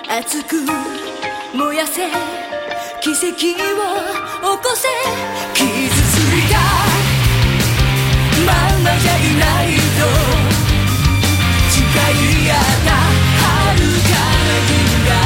熱く燃やせ奇跡を起こせ傷ついたまんまじゃいないと誓い合った遥かな銀河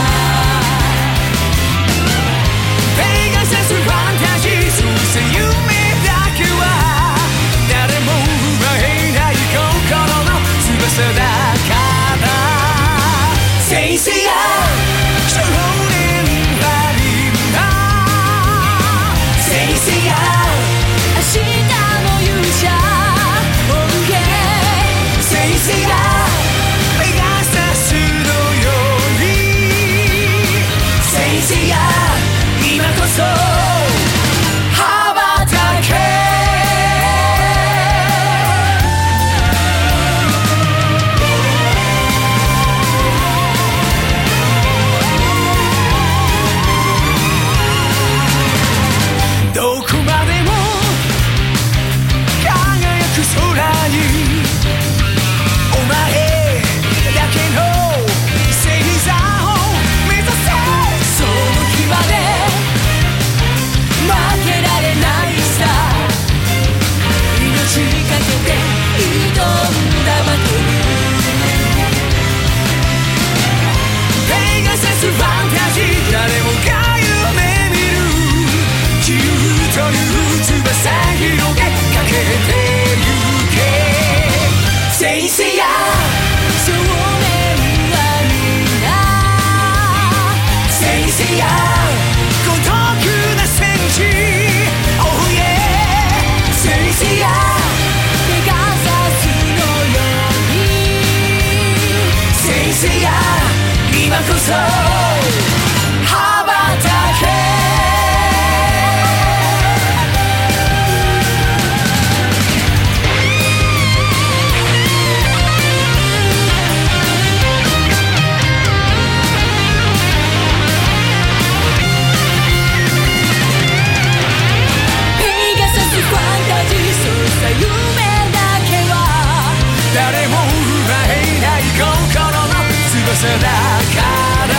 ペガサスファンタジーそして夢だけは誰も奪えない心の翼だからSay say yeah少年はみんな Say say yeah 明日の勇者 Oh yeah Say say yeah ペガサスのように Say say yeah 今こそ羽ばたけ誰もが夢見る自由という翼広げかけてゆけ Say say yeah 少年はみんな Say say yeah 孤独な戦士 Oh yeah Say say yeah ペガサスのように Say say yeah 今こそ誰も奪えない心の翼だから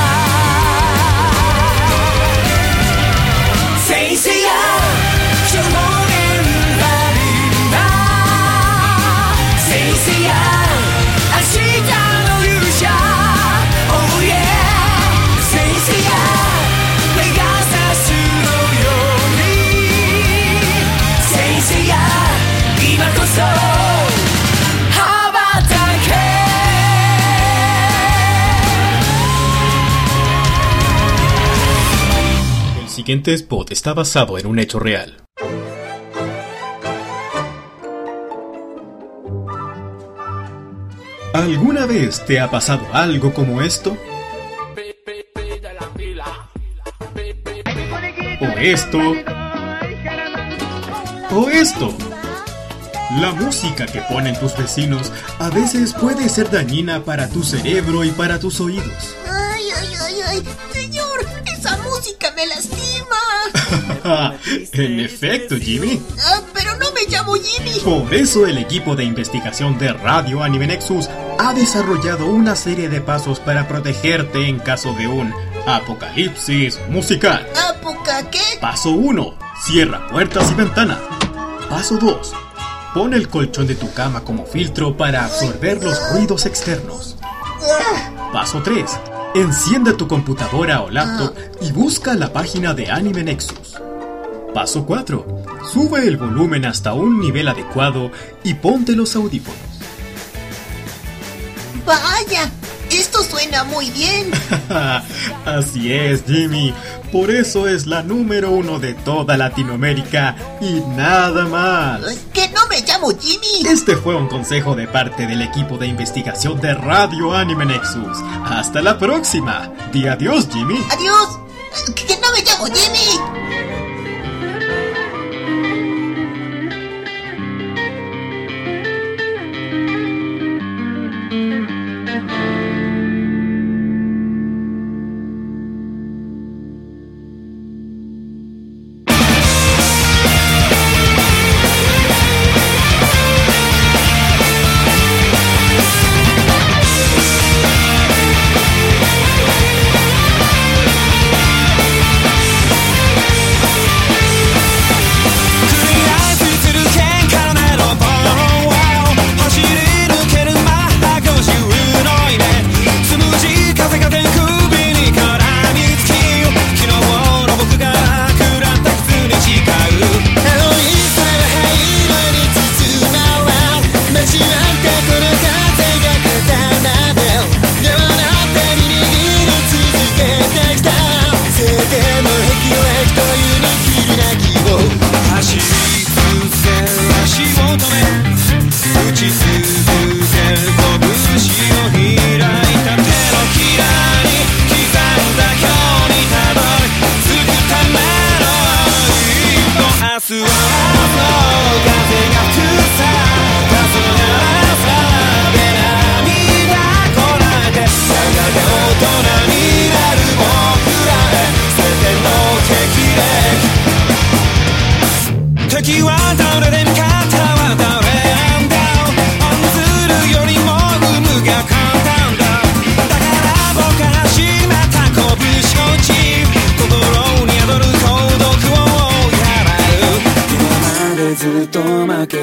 Say say yeah 少年はみんな Say say yeah 明日の勇者 Oh yeah Say say yeah ペガサスのように Say say yeah 今こそ El siguiente spot está basado en un hecho real. ¿Alguna vez te ha pasado algo como esto? ¿O esto? ¿O esto? La música que ponen tus vecinos a veces puede ser dañina para tu cerebro y para tus oídos. ¡Ay, ay, ay, ay! ¡Señor! ¡Esa música me lastima! En efecto, Jimmy. Pero no me llamo Jimmy. Por eso el equipo de investigación de Radio Anime Nexus ha desarrollado una serie de pasos para protegerte en caso de un apocalipsis musical. ¿Apoca qué? Paso 1. Cierra puertas y ventanas. Paso 2. Pon el colchón de tu cama como filtro para absorber los ruidos externos. Paso 3. Enciende tu computadora o laptop y busca la página de Anime Nexus. Paso 4. Sube el volumen hasta un nivel adecuado y ponte los audífonos. ¡Vaya! Esto suena muy bien. Así es, Jimmy. Por eso es la número 1 de toda Latinoamérica y nada más. ¡Que no me llamo Jimmy! Este fue un consejo de parte del equipo de investigación de Radio Anime Nexus. ¡Hasta la próxima! Di adiós, Jimmy. ¡Adiós! ¡Que no me llamo Jimmy!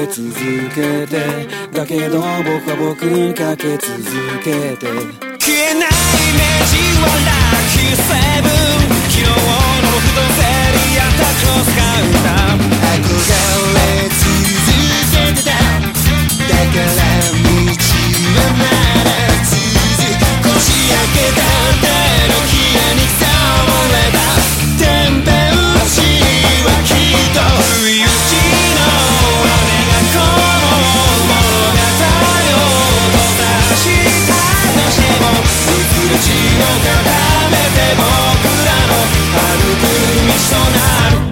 続けてだけど僕は僕にかけ続けて消えないイメージはラッキーセブン昨日のふとせりやったクロスカウンター憧れ続けてただから道はまだ続くこじ開けた手のひらに触れば天辺打ちはきっと不意打ちの雨がこの物語を閉ざしたとしても薄れ血を固めて僕らの歩く道となる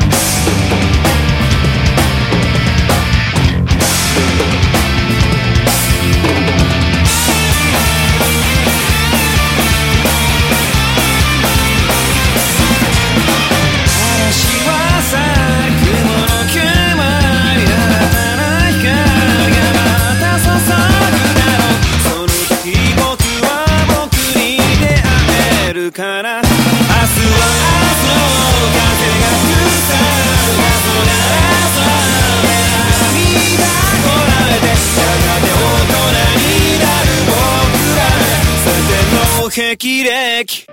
から明日は明日の風が吹くさ空涙こらえてやがて大人になる僕ら全ての霹靂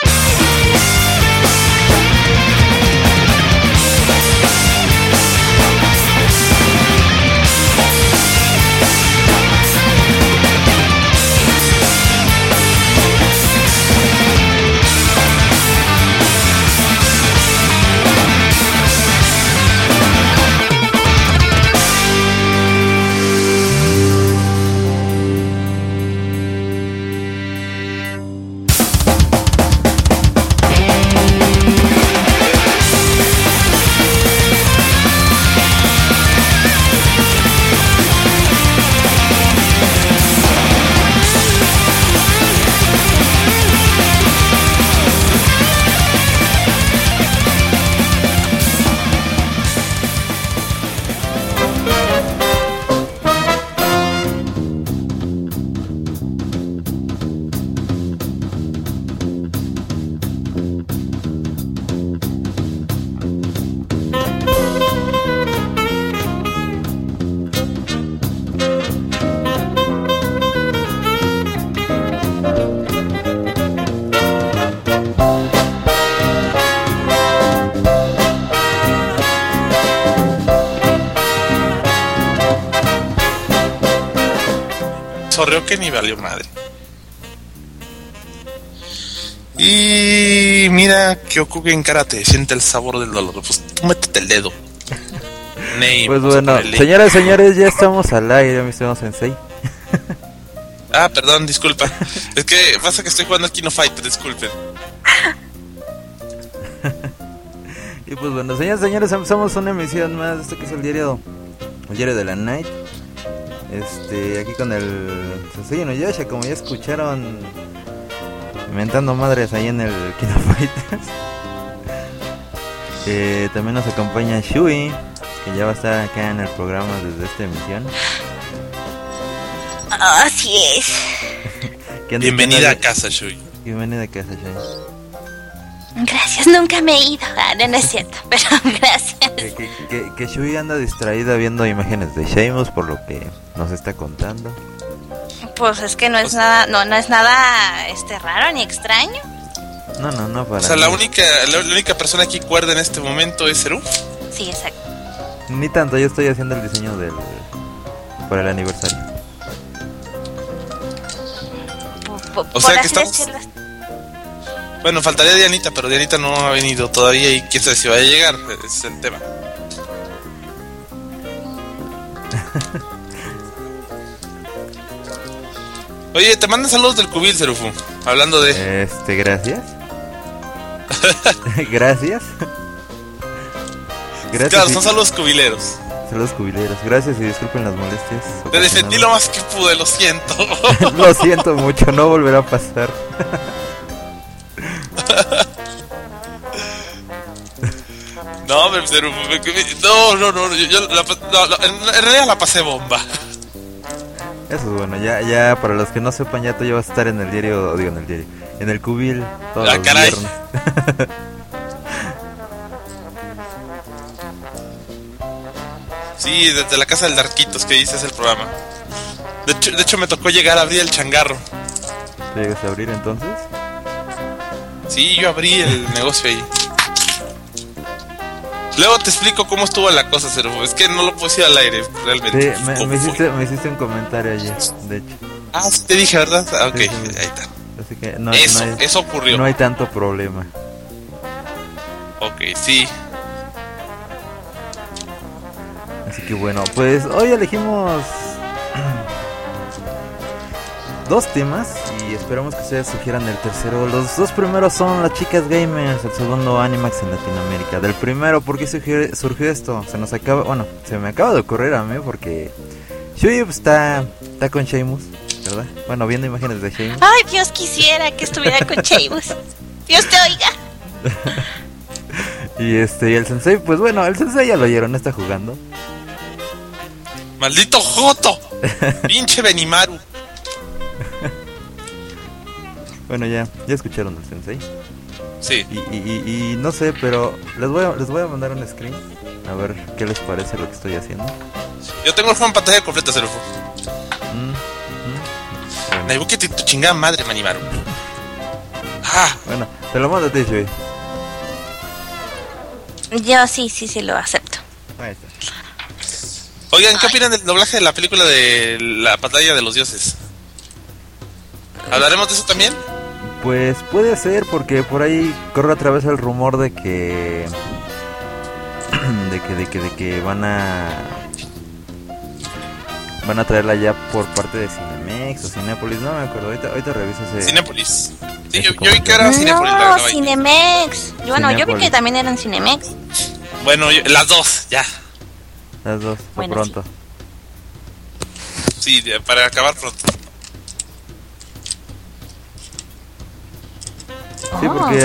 Sorreo que ni valió madre. Y mira, Kyokugen en karate, siente el sabor del dolor. Pues tú métete el dedo. Name, pues bueno, señoras y señores, ya estamos al aire, mi estimado Sensei. Ah, perdón, disculpa. Es que pasa que estoy jugando al Kino Fighter, disculpen. Y pues bueno, señoras y señores, empezamos una emisión más de esto que es el diario de la Night. Aquí con el Sensei Inuyasha, como ya escucharon, inventando madres ahí en el Kino Fighters. También nos acompaña Shui, que ya va a estar acá en el programa desde esta emisión. Así es. Bienvenida a casa, Shui. Bienvenida a casa, Shui. Gracias, nunca me he ido. No es cierto, pero gracias. Que Shui anda distraída viendo imágenes de Sheamus, por lo que nos está contando. Pues es que no es nada, no es nada raro ni extraño. No para. O sea, la única persona aquí cuerda en este momento es Eru. Sí, exacto. Ni tanto, yo estoy haciendo el diseño para el aniversario. O sea que estamos. Bueno, faltaría Dianita, pero Dianita no ha venido todavía y quién sabe si va a llegar, ese es el tema. Oye, te mandan saludos del Cubil, Serufu, hablando de... Gracias. Gracias. Claro, son saludos cubileros. Saludos cubileros, gracias y disculpen las molestias. Te defendí lo más que pude, lo siento. Lo siento mucho, no volverá a pasar. No, pero no, yo en realidad la pasé bomba. Eso es bueno, ya para los que no sepan, ya tú ya vas a estar en el diario, en el Cubil todos los viernes. Sí, desde la casa del Darquitos, que dices el programa. De hecho me tocó llegar a abrir el changarro. ¿Te llegaste a abrir entonces? Sí, yo abrí el negocio ahí. Luego te explico cómo estuvo la cosa, Serufo. Es que no lo puedo decir al aire, realmente. Sí, me hiciste un comentario ayer, de hecho. Ah, sí te dije, ¿verdad? Ah, ok, Sí. ahí está. Así que no, Eso ocurrió. No hay tanto problema. Ok, sí. Así que bueno, pues hoy elegimos dos temas y esperamos que ustedes sugieran el tercero. Los dos primeros son las chicas gamers, el segundo Animax en Latinoamérica. Del primero, ¿por qué surgió esto? Se me acaba de ocurrir a mí porque Shui está con Sheamus, ¿verdad? Bueno, viendo imágenes de Sheamus. Ay, Dios quisiera que estuviera con Sheamus. Dios te oiga. Y el sensei, pues bueno, el sensei ya lo oyeron, está jugando. ¡Maldito Joto! ¡Pinche Benimaru! Bueno, ya escucharon al sensei. Sí. Y no sé, pero les voy a mandar un screen a ver qué les parece lo que estoy haciendo. Yo tengo el juego en pantalla completa, Serufo. Naibuki, tu chingada madre, Manimaru. Bueno, te lo mando a ti, Shui. Yo sí lo acepto. Ahí está. Oigan, ¿qué opinan del doblaje de la película de la batalla de los dioses? ¿Hablaremos de eso también? Pues puede ser, porque por ahí corre otra vez el rumor de que van a traerla ya por parte de Cinemex o Cinépolis, no me acuerdo, ahorita reviso ese. Cinépolis. Sí, yo vi que era Cinépolis. No, Cinemex. Yo vi que también eran Cinemex. Bueno, las dos, ya. Las dos, por pronto. Sí, para acabar pronto. Sí, porque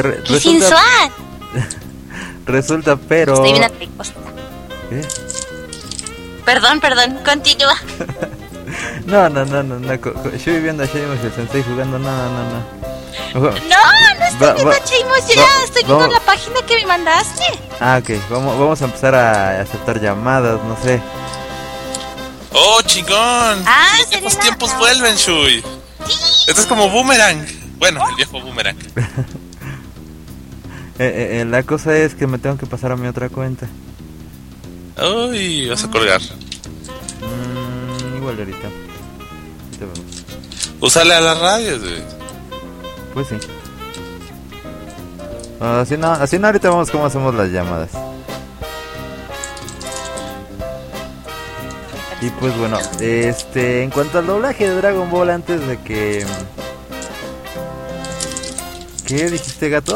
resulta, pero... Estoy bien atricosta. ¿Qué? Perdón, continúa. No. Yo viviendo a Sheamus y el sensei jugando, no. No estoy viendo a Sheamus ya, estoy viendo la página que me mandaste. Ah, ok, vamos a empezar a aceptar llamadas, no sé. ¡Oh, chingón! Los viejos tiempos vuelven, Shui. Sí. Esto es como Boomerang. Bueno, el viejo Boomerang. La cosa es que me tengo que pasar a mi otra cuenta. Uy, vas a colgar. Igual ahorita vemos. Úsale a las radios, güey. Pues sí. Así no, ahorita vamos cómo hacemos las llamadas. Y pues bueno, en cuanto al doblaje de Dragon Ball, antes de que... ¿Qué dijiste, gato?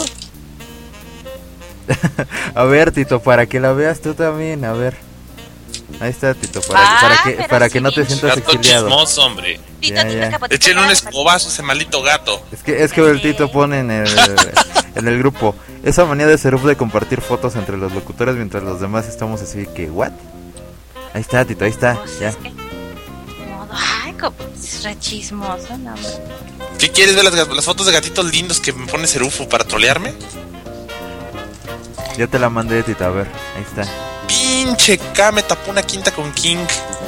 A ver, Tito, para que la veas tú también, a ver. Ahí está, Tito, para que no te sientas gato exiliado. Chismoso, hombre. Ya. Échenle un escobazo a ese maldito gato. Es que el Tito pone en el grupo esa manía de Seruf de compartir fotos entre los locutores mientras los demás estamos así que, ¿what? Ahí está, Tito, ahí está, pues ya. Es que, ay, es re chismoso, no, hombre. ¿Qué quieres ver las fotos de gatitos lindos que me pone Serufo para trolearme? Ya te la mandé, Tito, a ver, ahí está. Pinche K, me tapó una quinta con King.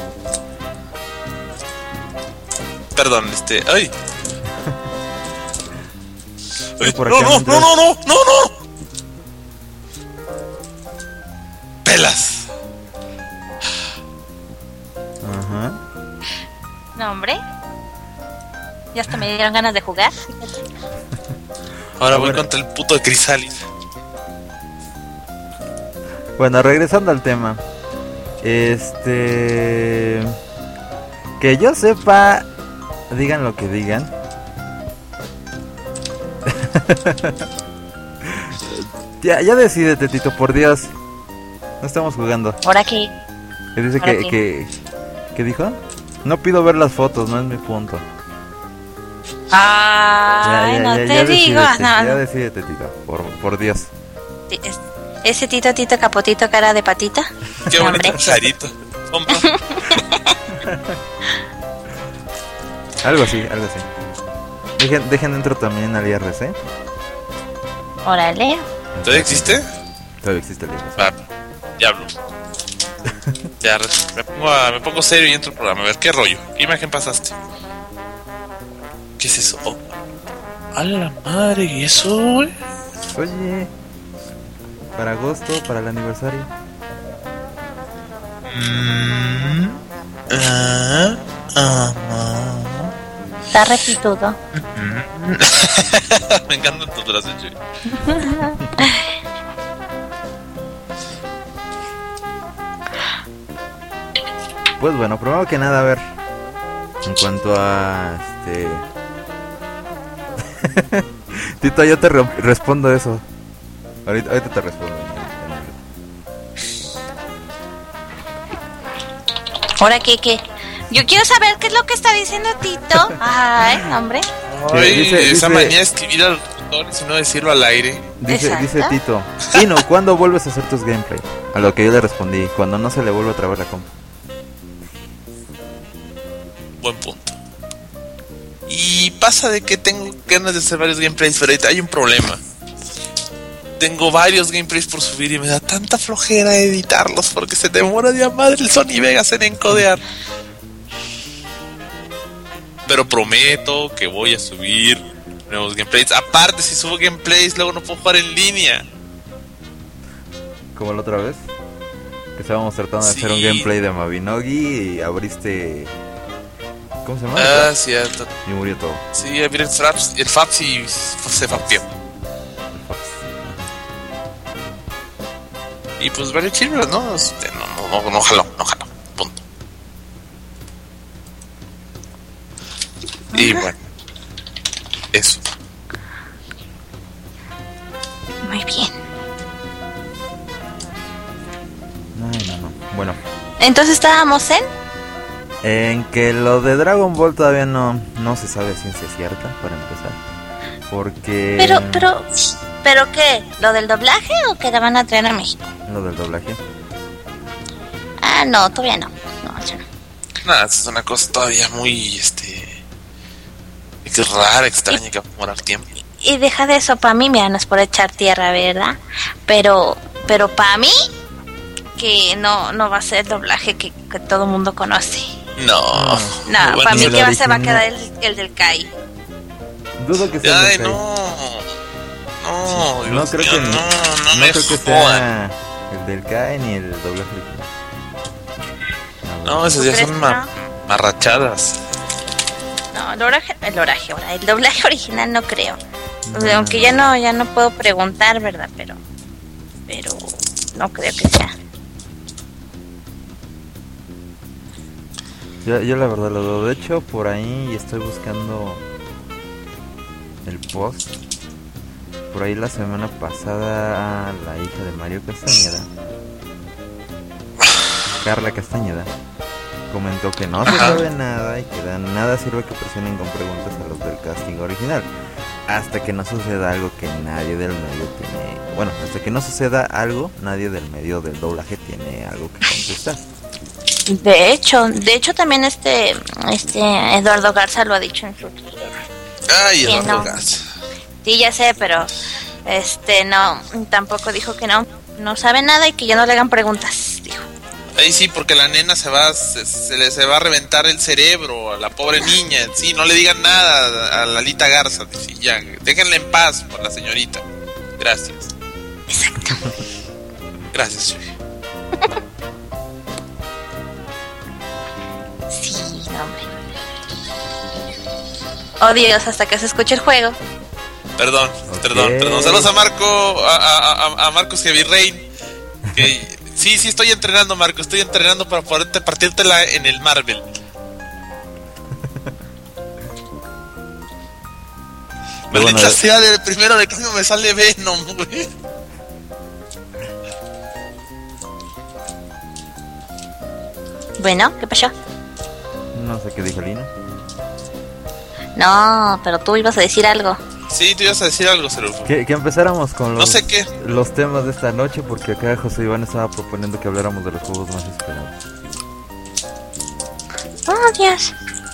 Perdón, ay. No. Pelas. Ajá. No, hombre. Ya hasta me dieron ganas de jugar. Ahora voy contra el puto de Chrysalis. Bueno, regresando al tema. Que yo sepa, digan lo que digan. ya decídete, Tito, por Dios. No estamos jugando. ¿Ahora qué? Que dice ¿qué dijo? No pido ver las fotos, no es mi punto. Ay, no te digo. Ya decídete, Tito, por Dios. Ese Tito Capotito, cara de patita. Qué bonito clarito. Algo así. Dejen dentro también al IRC. Órale. ¿Todavía existe? Todavía existe el IRC. Diablo. Ya, me pongo serio y entro al programa. A ver, ¿qué rollo? ¿Qué imagen pasaste? ¿Qué es eso? Oh. ¡A la madre! ¿Y eso, güey? Oye, para agosto, para el aniversario. Está repitudo. Me encantan tus brazos, Chuy. Pues bueno, primero que nada, a ver, en cuanto a Tito, yo te respondo eso. Ahorita te respondo. ¿Ahora qué? Yo quiero saber qué es lo que está diciendo Tito. Ay, hombre. Ay, dice, esa manía de escribir a los tutores y no decirlo al aire. Dice Tito, Tino, ¿cuándo vuelves a hacer tus gameplay? A lo que yo le respondí, cuando no se le vuelva a trabar la compu. Buen punto. Y pasa de que tengo ganas de hacer varios gameplays, pero ahorita hay un problema. Tengo varios gameplays por subir y me da tanta flojera editarlos porque se demora de a madre el Sony Vegas en encodear. Pero prometo que voy a subir nuevos gameplays. Aparte, si subo gameplays, luego no puedo jugar en línea. Como la otra vez, que estábamos tratando de hacer un gameplay de Mabinogi y abriste... ¿Cómo se llama? Ah, cierto. Y murió todo. Sí, abrí el Faps y se fapió. Y pues vale chido, ¿no? No jaló. Punto. Y bueno, eso. Muy bien. No. Bueno. Entonces estábamos en que lo de Dragon Ball todavía no se sabe ciencia cierta, para empezar. Porque... ¿Pero qué? ¿Lo del doblaje o que la van a traer a México? Lo del doblaje. Ah, no, todavía no. No, ya no. Nada, es una cosa todavía muy, rara, extraña, que va a demorar tiempo. Y deja de eso, para mí, mira, no es por echar tierra, ¿verdad? Pero para mí, que no va a ser el doblaje que todo el mundo conoce. No, para mí que se va a quedar el del Kai. Dudo que sea el del Kai. No creo que no creo que sea el del Kai ni el doblaje original. No, esas ya son marrachadas. No, el doblaje original no creo. Aunque ya no puedo preguntar, ¿verdad? Pero no creo que sea. Yo la verdad lo dudo. De hecho, por ahí estoy buscando el post. Por ahí la semana pasada la hija de Mario Castañeda, Carla Castañeda, comentó que no se sabe nada y que nada sirve que presionen con preguntas a los del casting original. Hasta que no suceda algo que nadie del medio tiene... Bueno, hasta que no suceda algo, nadie del medio del doblaje tiene algo que contestar. De hecho también Eduardo Garza lo ha dicho en su Twitter. Ay, Eduardo Garza. Sí, ya sé, pero tampoco dijo que no sabe nada y que ya no le hagan preguntas, dijo. Ahí sí, porque la nena se va a reventar el cerebro a la pobre niña. Sí, no le digan nada a Lalita Garza. Sí, ya, déjenla en paz por la señorita. Gracias. Exacto. Gracias, Chuy. Sí, hombre. Oh Dios, hasta que se escuche el juego. Perdón. Saludos a a Marcos Heavy que sí, estoy entrenando, Marco. Estoy entrenando para poderte partírtela en el Marvel. Maldita sea, del primero de cambio me sale Venom, güey. Bueno, ¿qué pasó? No sé qué dijo Lina. No, pero tú ibas a decir algo. Sí, tú ibas a decir algo, Cerufo. Que empezáramos con no sé qué. Los temas de esta noche, porque acá José Iván estaba proponiendo que habláramos de los juegos más esperados. Oh, Dios.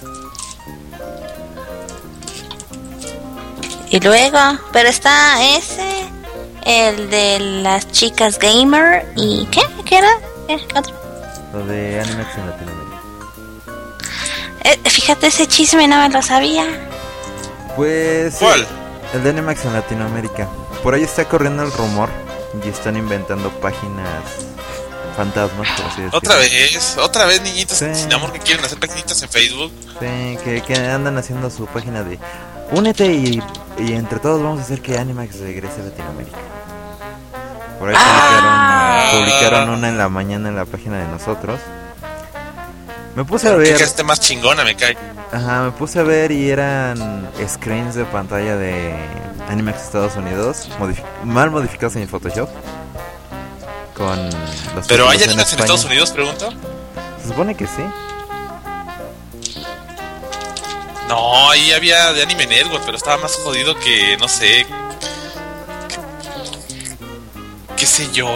Y luego, pero está el de las chicas gamer y ¿qué era? ¿Qué otro? Lo de Animax en Latinoamérica. Fíjate, ese chisme no me lo sabía. Pues... ¿Cuál? El de Animax en Latinoamérica. Por ahí está corriendo el rumor y están inventando páginas fantasmas, por así decirlo. Otra vez niñitos Sí. sin amor que quieren hacer páginitas en Facebook. Sí, que andan haciendo su página de únete y entre todos vamos a hacer que Animax regrese a Latinoamérica. Por ahí publicaron una en la mañana en la página de nosotros. Me puse a ver. Que esté más chingona, me cae. Ajá, me puse a ver y eran screens de pantalla de Animax Estados Unidos, mal modificados en Photoshop. Con los ¿Pero hay títulos Animax en España. Estados Unidos, pregunto? Se supone que sí. No, ahí había de Anime Network, pero estaba más jodido que, no sé... ¿Qué sé yo?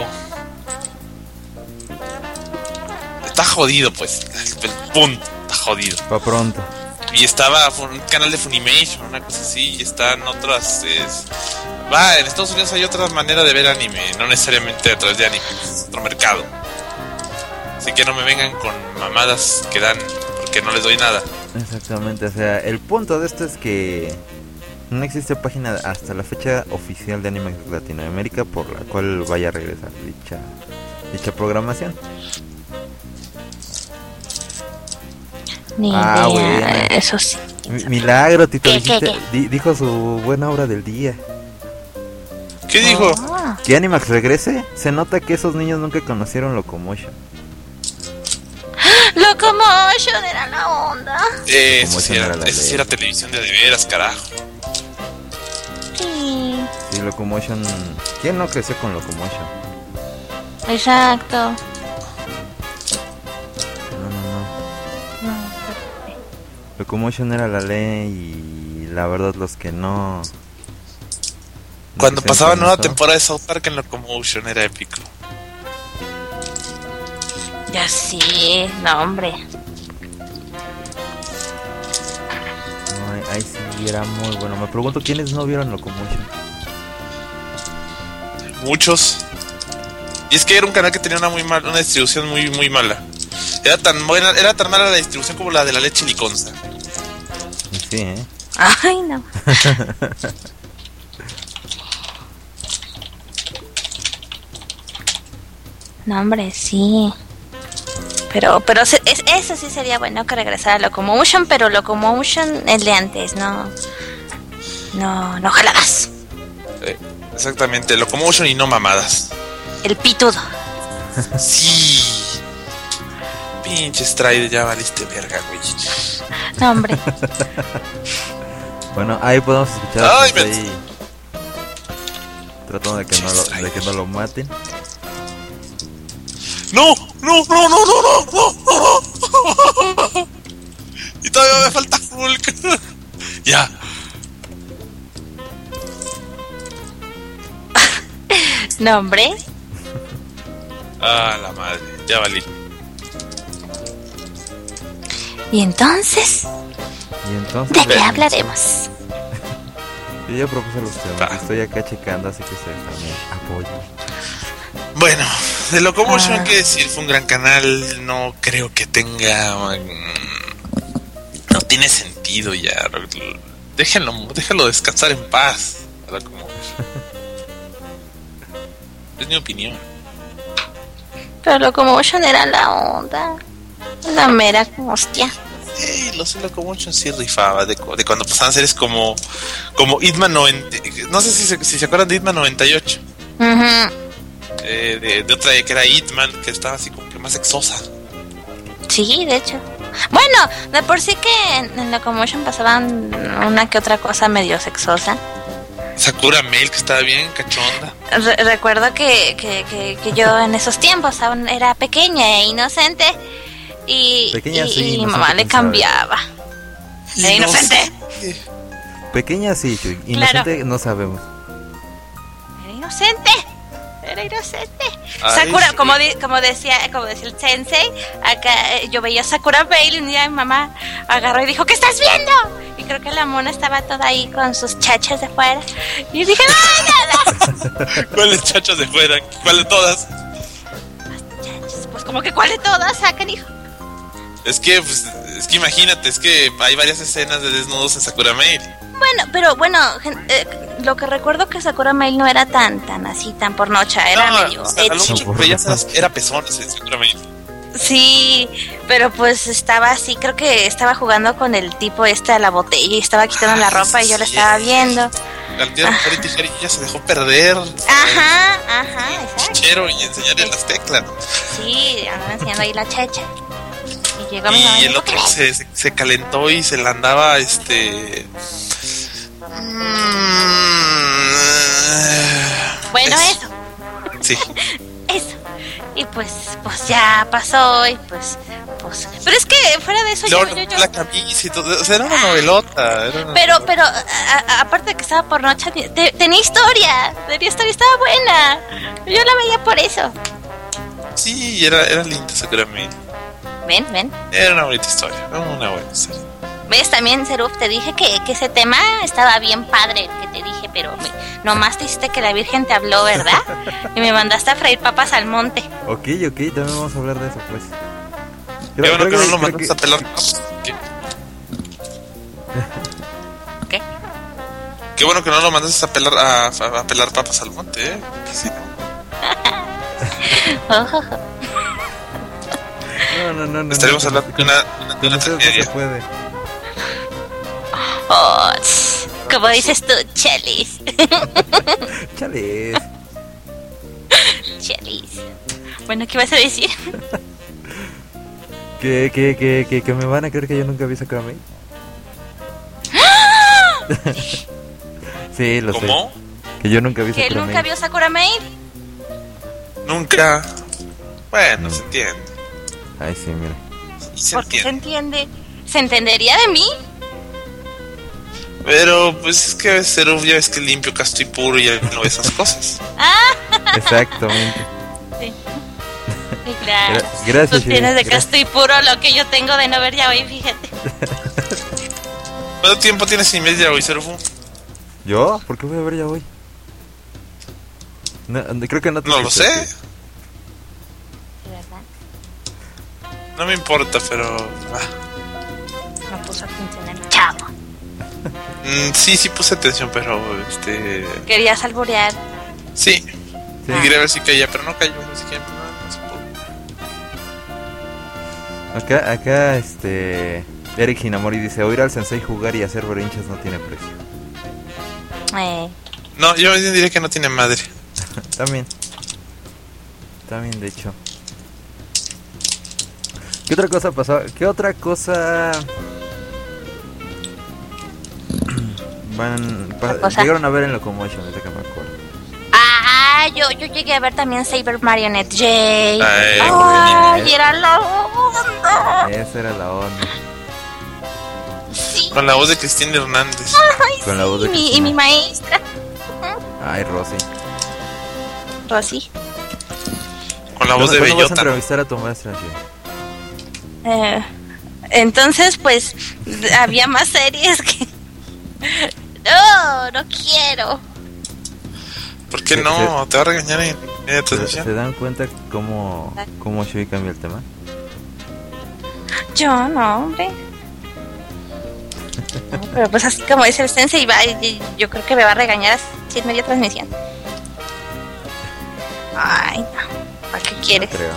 Está jodido, pues. El punto, está jodido. Pa' pronto. Y estaba un canal de Funimation, una cosa así, y están otras... en Estados Unidos hay otra manera de ver anime, no necesariamente a través de anime, es otro mercado. Así que no me vengan con mamadas que dan, porque no les doy nada. Exactamente, o sea, el punto de esto es que no existe página hasta la fecha oficial de Animax Latinoamérica por la cual vaya a regresar dicha programación. Ni Ah, idea, bueno. eso sí. Milagro, Tito, ¿Qué, dijiste- qué? dijo su buena obra del día. ¿Qué dijo? Ah, ¿Que Animax regrese? Se nota que esos niños nunca conocieron Locomotion. Locomotion era la onda. Eso Como sí esa no era, era la eso sí ley. era televisión de veras, carajo. Sí, Sí, Locomotion... ¿Quién no creció con Locomotion? exacto. No. Locomotion era la ley y la verdad los que no... Cuando que pasaba sean nueva con eso, temporada de South Park en Locomotion era épico. Ya sí, no, hombre. no, ahí sí era muy bueno. Me pregunto quiénes no vieron Locomotion. Muchos. Y es que era un canal que tenía una distribución muy mala. Era tan mala la distribución como la de la leche liconza. Y sí, Ay, no. No, hombre, sí. Pero eso sí sería bueno que regresara a Locomotion, pero Locomotion el de antes, no jaladas. Exactamente, Locomotion y no mamadas. El pitudo. Sí. Pinche Strider, ya valiste verga, güey. No, hombre. Bueno, ahí podemos escuchar a Ay, Sensei tratando de que no lo maten. No. Y todavía me falta Hulk. Ya. No, hombre. Ah, la madre, ya valí. Y entonces, Y entonces... ¿de qué hablaremos? Yo ya propuse los temas, estoy acá checando, así que se también apoyo. Bueno, de Locomotion, ¿qué decir? Fue un gran canal. No creo que tenga. No tiene sentido ya. Déjenlo descansar en paz. Locomotion. Es mi opinión. Pero Locomotion era la onda. La mera hostia. Los Locomotion sí rifaba. De cuando pasaban series como Hitman 90. No sé si se acuerdan de Hitman 98. Ujú. De otra que era Hitman, que estaba así como que más sexosa. Sí, de hecho. Bueno, de por sí que en Locomotion pasaban una que otra cosa medio sexosa. Sakura Mail, que estaba bien cachonda. Recuerdo que yo en esos tiempos aún era pequeña e inocente y Pequeña, sí, mi inocente, mamá le quién sabe. cambiaba. ¿Era inocente? Pequeña sí, Chuy. Inocente no sabemos. Era inocente. Ay, Sakura, sí. como decía el sensei, acá yo veía a Sakura Bale y un día mi mamá agarró y dijo, ¿qué estás viendo? Y creo que la mona estaba toda ahí con sus chachas de fuera. Y yo dije, ¡ay, nada! ¿Cuáles chachas de fuera? ¿Cuál de todas? Chachas, pues como que ¿cuál de todas sacan, hijo? Es que imagínate, es que hay varias escenas de desnudos en Sakura Mail. Bueno, pero bueno, lo que recuerdo que Sakura Mail no era tan así, tan pornocha, era medio o sea, lo edgy. mucho que veías era pezones en Sakura Mail. Sí, pero pues estaba así, creo que estaba jugando con el tipo a la botella y estaba quitando la ropa y yo la estaba viendo. Al día de tijera y ya se dejó perder. Ajá, exacto. Chichero y enseñarle las teclas. Sí, andaba enseñando ahí la checha. Y llegó mi Y mamá el otro se calentó y se la andaba Bueno, eso. Sí. Eso. Y pues ya pasó y pues. Pero es que fuera de eso yo. La camisa y todo, o sea, era una novelota. Pero aparte de que estaba pornocha, tenía historia. Estaba buena. Yo la veía por eso. Sí, era linda Sakura Mail. Ven. Era una bonita historia. ¿Ves? También, Seruf, te dije que ese tema estaba bien padre, que te dije, pero nomás te hiciste que la Virgen te habló, ¿verdad? Y me mandaste a freír papas al monte. Ok, también vamos a hablar de eso, pues. Qué bueno que no lo mandas a pelar. ¿Qué? Qué bueno que no lo mandas a pelar papas al monte, ¿eh? Sí. No. Estaremos hablando de una tragedia. No se puede. Oh, como dices tú, Chelis. Chales. Chelis. Bueno, ¿qué vas a decir? Que me van a creer que yo nunca vi Sakura Mail. Sí, lo sé. ¿Cómo? Que yo nunca vi ¿Que Sakura él nunca Mail. vio Sakura Mail? Nunca. Bueno, se entiende. Ay, sí, mira. Y se ¿Por qué se entiende. entiende? ¿Se entendería de mí? Pero pues es que Seruf ya ves que es limpio, casto y puro y él no ve esas cosas. Exactamente. Sí. Sí, claro. Gracias, Tú tienes de gracias. casto y puro lo que yo tengo de no ver ya hoy, fíjate. ¿Cuánto tiempo tienes sin ver ya hoy, Seruf? ¿Yo? ¿Por qué voy a ver ya hoy? No, creo que no te No lo sé. ¿De verdad? No me importa, pero... No puso atención el chavo. Sí puse atención, pero Querías alborear. Sí. Sí. Y quería ver si caía, pero no cayó, así que no se pudo. Acá, Eric Hinamori dice: oír al sensei jugar y hacer berrinches no tiene precio. No, yo diría que no tiene madre. También, de hecho. ¿Qué otra cosa pasó? ¿Qué otra cosa llegaron a ver en Locomotion? Desde que me acuerdo. Yo llegué a ver también Saber Marionette J. Ay, Era la onda. Esa era la onda. Sí. Con la voz de Cristina Hernández. Ay, Con la voz de y Cristina. mi maestra. Ay, Rosy. Rosy. Con la voz de ¿Cuándo vas a Bellota. entrevistar a tu maestra, sí? Entonces, pues, había más series que... No quiero. ¿Por qué no? ¿Te va a regañar en la ¿Se transmisión? dan cuenta cómo Shui cambió el tema? Yo no, hombre. No, pero pues así como dice el sensei, yo creo que me va a regañar así en media transmisión. Ay, no. ¿Para qué quieres? No creo.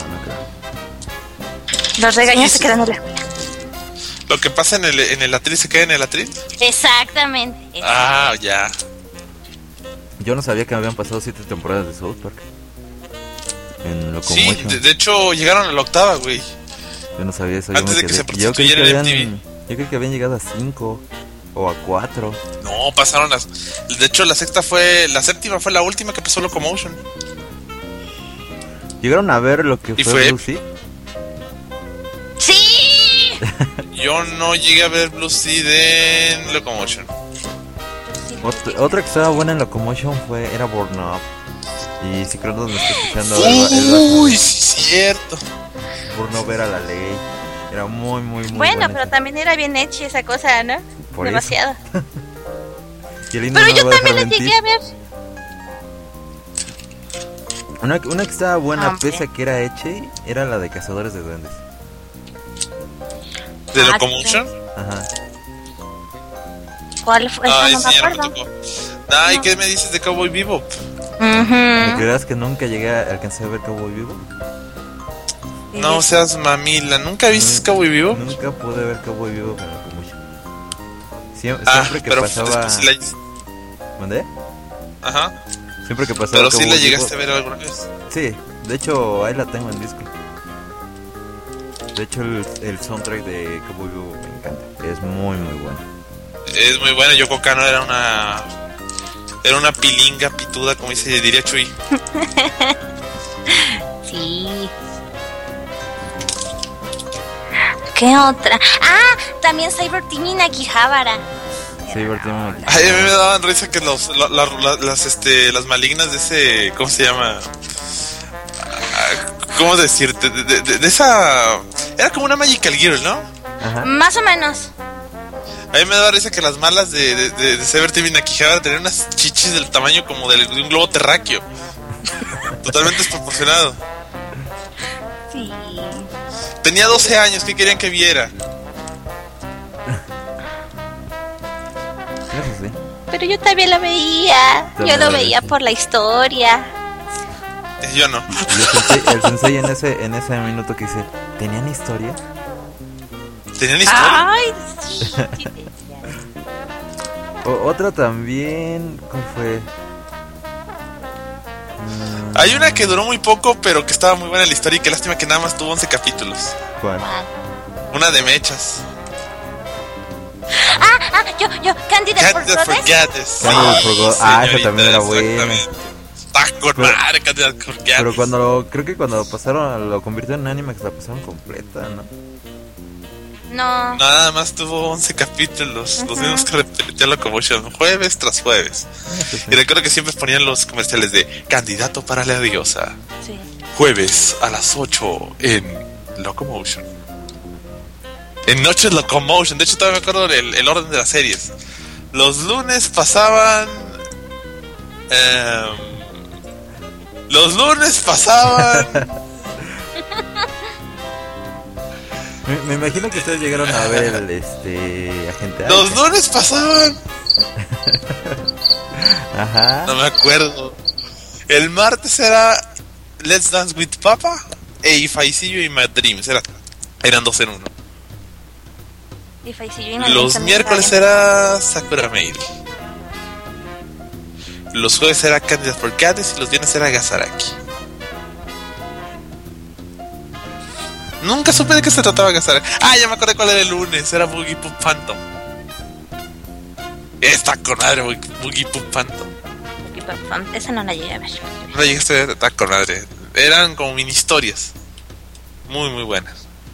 Los regaños Sí, se quedan en la escuela. ¿Lo que pasa en el atril se queda en el atril? Exactamente. Ah, ya. Yo no sabía que habían pasado 7 temporadas de South Park en Sí, Locomotion. de hecho llegaron a la octava, güey. Yo no sabía eso. Antes de que se prostituyera en MTV. Yo creí que habían llegado a 5 o a 4. No, pasaron las... De hecho, la séptima fue la última que pasó Locomotion. ¿Llegaron a ver lo que ¿Y fue fue? Blue Sea? ¡Sí! Yo no llegué a ver Blue Sea en Locomotion. Otra que estaba buena en Locomotion era Born Up. Y si creo que nos está escuchando Uy, sí, cierto. Born Up era la ley. Era muy Bueno, buena pero esa. también era bien hecha esa cosa, ¿no? Por Demasiado. Y el Inno Pero no yo lo va a también la dejar llegué a ver. Una que estaba buena, Hombre. pese a que era Eche, era la de Cazadores de Duendes. ¿De Ah, Locomotion? Ajá. ¿Cuál fue? Ay, Esa no sí, me ya no me acuerdo. tocó. Ay, ¿qué me dices de Cowboy Bebop? ¿Me Ujú. creerás que nunca llegué a alcanzar a ver Cowboy Vivo? No seas mamila, ¿nunca viste Cowboy Bebop? Nunca pude ver Cowboy Vivo con Locomotion. Siempre que pero pasaba... después sí la... ¿Mandé? Ajá, Siempre que pasaba pero sí Cowboy la Vivo- llegaste a ver alguna vez. Sí, de hecho ahí la tengo en disco. De hecho el soundtrack de Cowboy Vivo me encanta. Es muy bueno. Es muy buena, Yoko Kanno era una pilinga pituda, como diría Chuy. Sí. ¿Qué otra? Ah, también Cyber Team y Akihabara. Saber Team Aquí. Ay, a mí me daban risa que las malignas de ese, ¿cómo se llama? ¿Cómo decirte? De esa... Era como una Magical Girl, ¿no? Ajá. Más o menos. A mí me daba risa que las malas de Saber TV Nakihara tenían unas chichis del tamaño como de un globo terráqueo. Totalmente desproporcionado. Sí. Tenía 12 años, ¿qué querían que viera? Eso sí. Pero yo también lo veía. Yo También lo lo veía veía. por la historia. Yo no. Y el sensei en ese minuto que dice, ¿tenían historia? ¿Tenían historia? Ay, sí. sí. Otra también, ¿cómo fue? Hay una que duró muy poco, pero que estaba muy buena la historia y qué lástima que nada más tuvo 11 capítulos. ¿Cuál? Una de mechas. Yo, Candida for Candidate for Goddess. Goddess. Candidate for Goddess. Ah, esa señorita, también era buena. exactamente. Está con Pero- madre, Candidate for Goddess. Pero creo que cuando pasaron, lo convirtieron en anime, que la pasaron completa, ¿no? No. Nada más tuvo 11 capítulos. Los mismos que repetía Locomotion jueves tras jueves. Sí, sí. Y recuerdo que siempre ponían los comerciales de Candidato para la diosa. Sí. Jueves a las 8 en Locomotion. En Noches Locomotion. De hecho, todavía me acuerdo el orden de las series. Los lunes pasaban. Los lunes pasaban. Me imagino que ustedes llegaron a ver Agente Alfa. Los lunes pasaban. Ajá. No me acuerdo. El martes era Let's Dance with Papa e If I See You in My Dreams. Eran dos en uno. Y Faisy, yo Los miércoles era Sakura Maid. Los jueves era Candidate for Goddess y los viernes era Gazaraki. Nunca supe de qué se trataba Gazaraki. Ah, ya me acordé cuál era el lunes. Era Boogie Poop Phantom. Está con madre Boogie Poop Phantom. Esa no la llegué a ver. No llegaste a ver, está con madre. Eran como mini historias. Muy, muy buenas.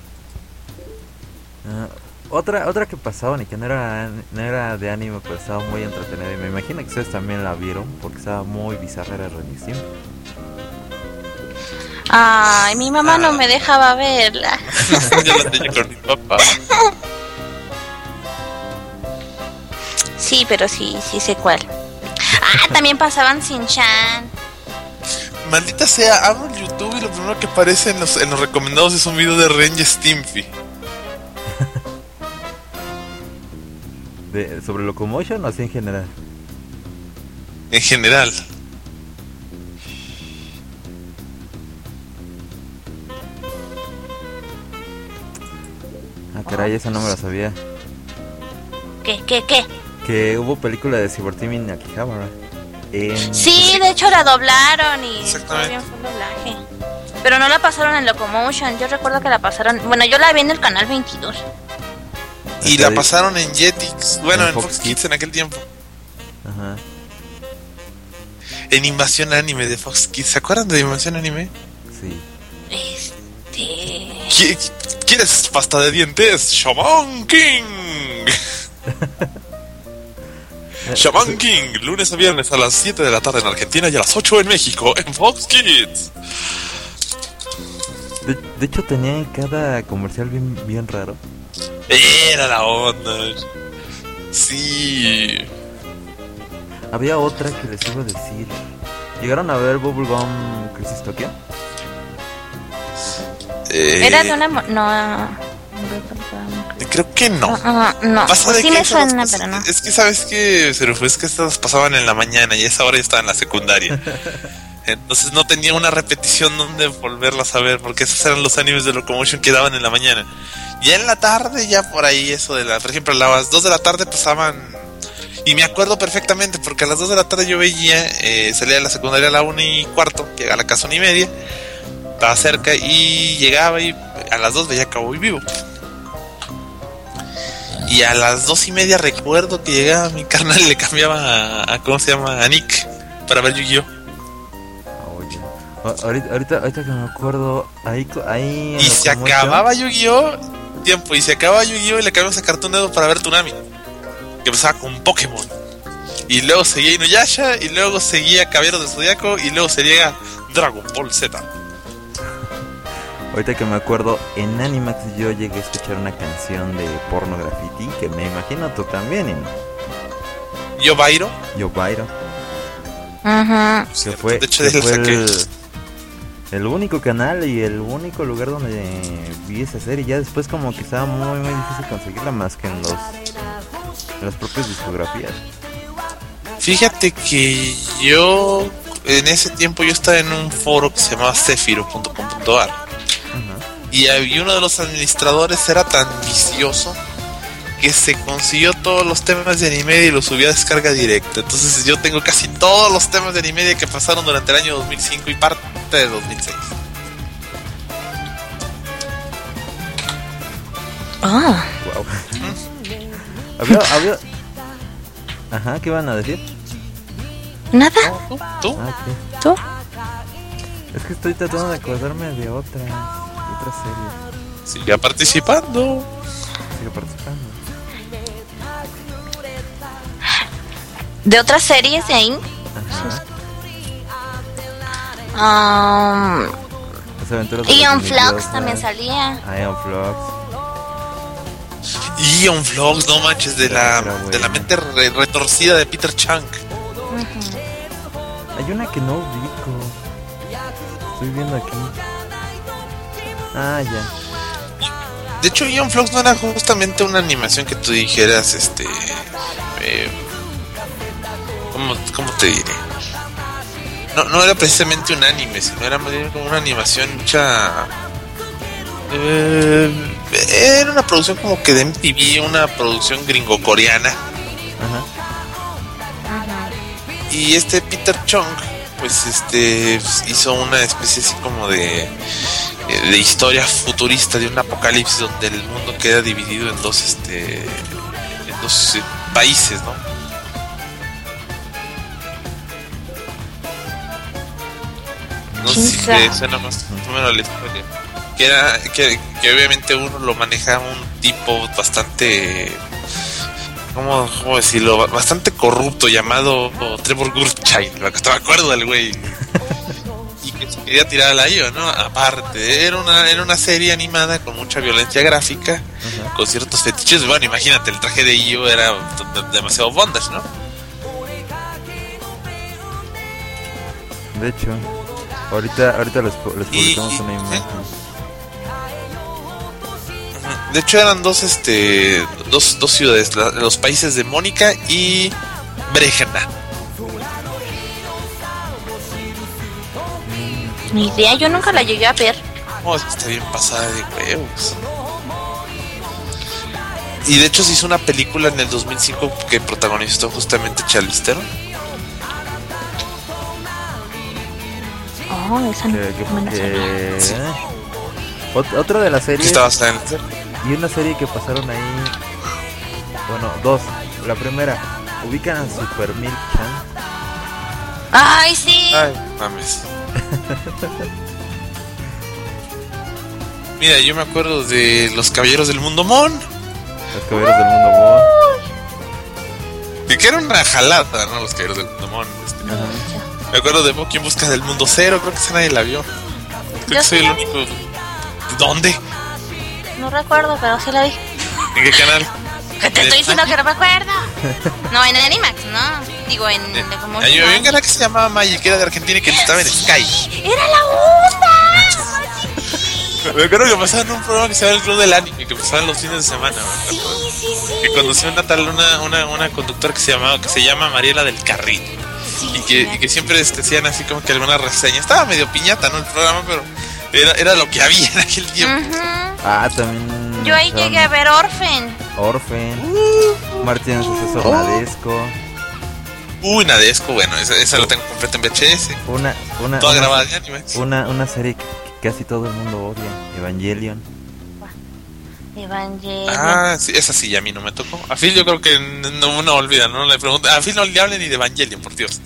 Otra que pasaban y que no era de anime, pero estaba muy entretenida. Y me imagino que ustedes también la vieron porque estaba muy bizarra, era Rendición. Ay, mi mamá no me dejaba verla. Yo la tenía con mi papá. Sí, pero sí sé cuál. Ah, también pasaban Shin-Chan. Maldita sea, abro el YouTube y lo primero que aparece en los recomendados es un video de Ren y Stimpy. ¿Sobre Locomotion o así en general? En general. Ah, caray, esa no me la sabía. ¿Qué? Que hubo película de Cyber Team en Akihabara. Sí, de hecho la doblaron y Exactamente. bien fue el doblaje. Pero no la pasaron en Locomotion. Yo recuerdo que la pasaron. Bueno, yo la vi en el canal 22. Y la pasaron en Jetix. Bueno, en Fox Kids. Kids en aquel tiempo. Ajá. En Invasión Anime de Fox Kids. ¿Se acuerdan de Invasión Anime? Sí. ¿Quieres pasta de dientes? Shaman King. Shaman King, lunes a viernes a las 7 de la tarde en Argentina y a las 8 en México en Fox Kids. De hecho tenían cada comercial bien raro. Era la onda. Sí. Había otra que les iba a decir. ¿Llegaron a ver Bubblegum Crisis Tokyo? Era de una... No... Creo que no. No, Pasa pues de sí que me esas suena, cosas- pero no. Es que sabes que, pero es que estas pasaban en la mañana y a esa hora yo estaba en la secundaria. Entonces no tenía una repetición donde volverlas a ver, porque esos eran los animes de Locomotion que daban en la mañana. Ya en la tarde, ya por ahí eso de por ejemplo, a las 2 de la tarde pasaban, y me acuerdo perfectamente, porque a las 2 de la tarde yo veía, salía de la secundaria a la 1:15, llegaba a la casa 1:30, estaba cerca y llegaba y a las 2 veía Cowboy Vivo. Y a las 2:30 recuerdo que llegaba mi carnal y le cambiaba a ¿cómo se llama? A Nick para ver Yu-Gi-Oh! Oye. Ahorita que me acuerdo, ahí en Y se Locomotion, acababa Yu-Gi-Oh! Tiempo, y se acababa Yu-Gi-Oh! Y le cambiamos a Cartoon Network para ver Toonami, que empezaba con Pokémon. Y luego seguía Inuyasha, y luego seguía Caballeros del Zodiaco, y luego seguía Dragon Ball Z. Ahorita que me acuerdo, en Animax yo llegué a escuchar una canción de Porno Graffiti, que me imagino tú también, ¿no? Yo Bairo, Yo Byron, Ajá. que fue, de hecho que de fue saqué. el único canal y el único lugar donde vi esa serie. Ya después como que estaba muy difícil conseguirla más que en las propias discografías. Fíjate que yo en ese tiempo yo estaba en un foro que se llamaba Zefiro.com.ar. Ajá. Y había uno de los administradores era tan vicioso que se consiguió todos los temas de anime y los subió a descarga directa. Entonces yo tengo casi todos los temas de anime que pasaron durante el año 2005 y parte de 2006. Ah, Wow. había... Ajá, ¿qué van a decir? nada. ¿Tú? Ah, ok. ¿Tú? Es que estoy tratando de acordarme de otras series. Sigue participando. Sigo participando. ¿De otras series de ahí? Ajá. Las aventuras de Ion las Flux envidiosas. también salía. Ion Flux. Ion Vlogs, no manches, de la mente retorcida de Peter Chunk. Hay una que no ubico. Estoy viendo aquí. Ah, ya. De hecho, Ion Vlogs no era justamente una animación que tú dijeras, ¿cómo te diré? No era precisamente un anime, sino era más bien como una animación hecha... era una producción como que de MTV, una producción gringo-coreana. Ajá. Y Peter Chung, pues hizo una especie así como de historia futurista de un apocalipsis donde el mundo queda dividido en dos países, ¿no? No sé si te suena más o menos la historia. Que obviamente uno lo maneja un tipo bastante, ¿cómo decirlo? Bastante corrupto, llamado Trevor Goodchild, lo que estaba de acuerdo del güey. Y que se quería tirar a la IO, ¿no? Aparte, era una serie animada con mucha violencia gráfica, con ciertos fetiches. Bueno, imagínate, el traje de IO era demasiado bondage, ¿no? De hecho, ahorita les publicamos una imagen. De hecho eran dos ciudades, los países de Mónica y Brejna. Ni idea, yo nunca la llegué a ver. Oh, está bien pasada de huevos. Y de hecho se hizo una película en el 2005 que protagonizó justamente Charlize Theron. Oh, esa no me la sabía. Sí. Otra de las Que series está basada en la serie. y una serie que pasaron ahí. Bueno, dos. La primera, ubican a Super Milk Chan. Ay, sí. Ay, mames. Mira, yo me acuerdo de los Caballeros del Mundo Mon. Los Caballeros del Mundo Boa. De que era una jalada, ¿no? Los Caballeros del Mundo Mon. Me acuerdo de Moki en busca del mundo cero. Creo que esa nadie la vio. Creo que soy el único. ¿Dónde? No recuerdo, pero sí la vi. ¿En qué canal? Porque te estoy diciendo que no me acuerdo. No, en Animax, no. Digo, en... ¿cómo A mí se me llama? había que se llamaba Magic, que era de Argentina y que estaba en Sky. ¡Era la onda! Me acuerdo que pasaban un programa que se llama El Club del Anime, que pasaban los fines de semana, ¿verdad? Sí. Que conducía una conductora que se llama Mariela del Carril. Sí, Y que siempre hacían así como que alguna reseña. Estaba medio piñata, ¿no? El programa, pero era lo que había en aquel tiempo. Ujú. Ah, también. Yo ahí son llegué a ver Orphan. Orphan. Martín Sucesor Nadesco. Nadesco, bueno, esa la tengo completa en VHS. Toda grabada de Animax. Una serie que casi todo el mundo odia. Evangelion. Evangelion. Sí, esa sí, a mí no me tocó. A Phil yo creo que no olvida, no le pregunto. A Phil no le hablen ni de Evangelion, por Dios.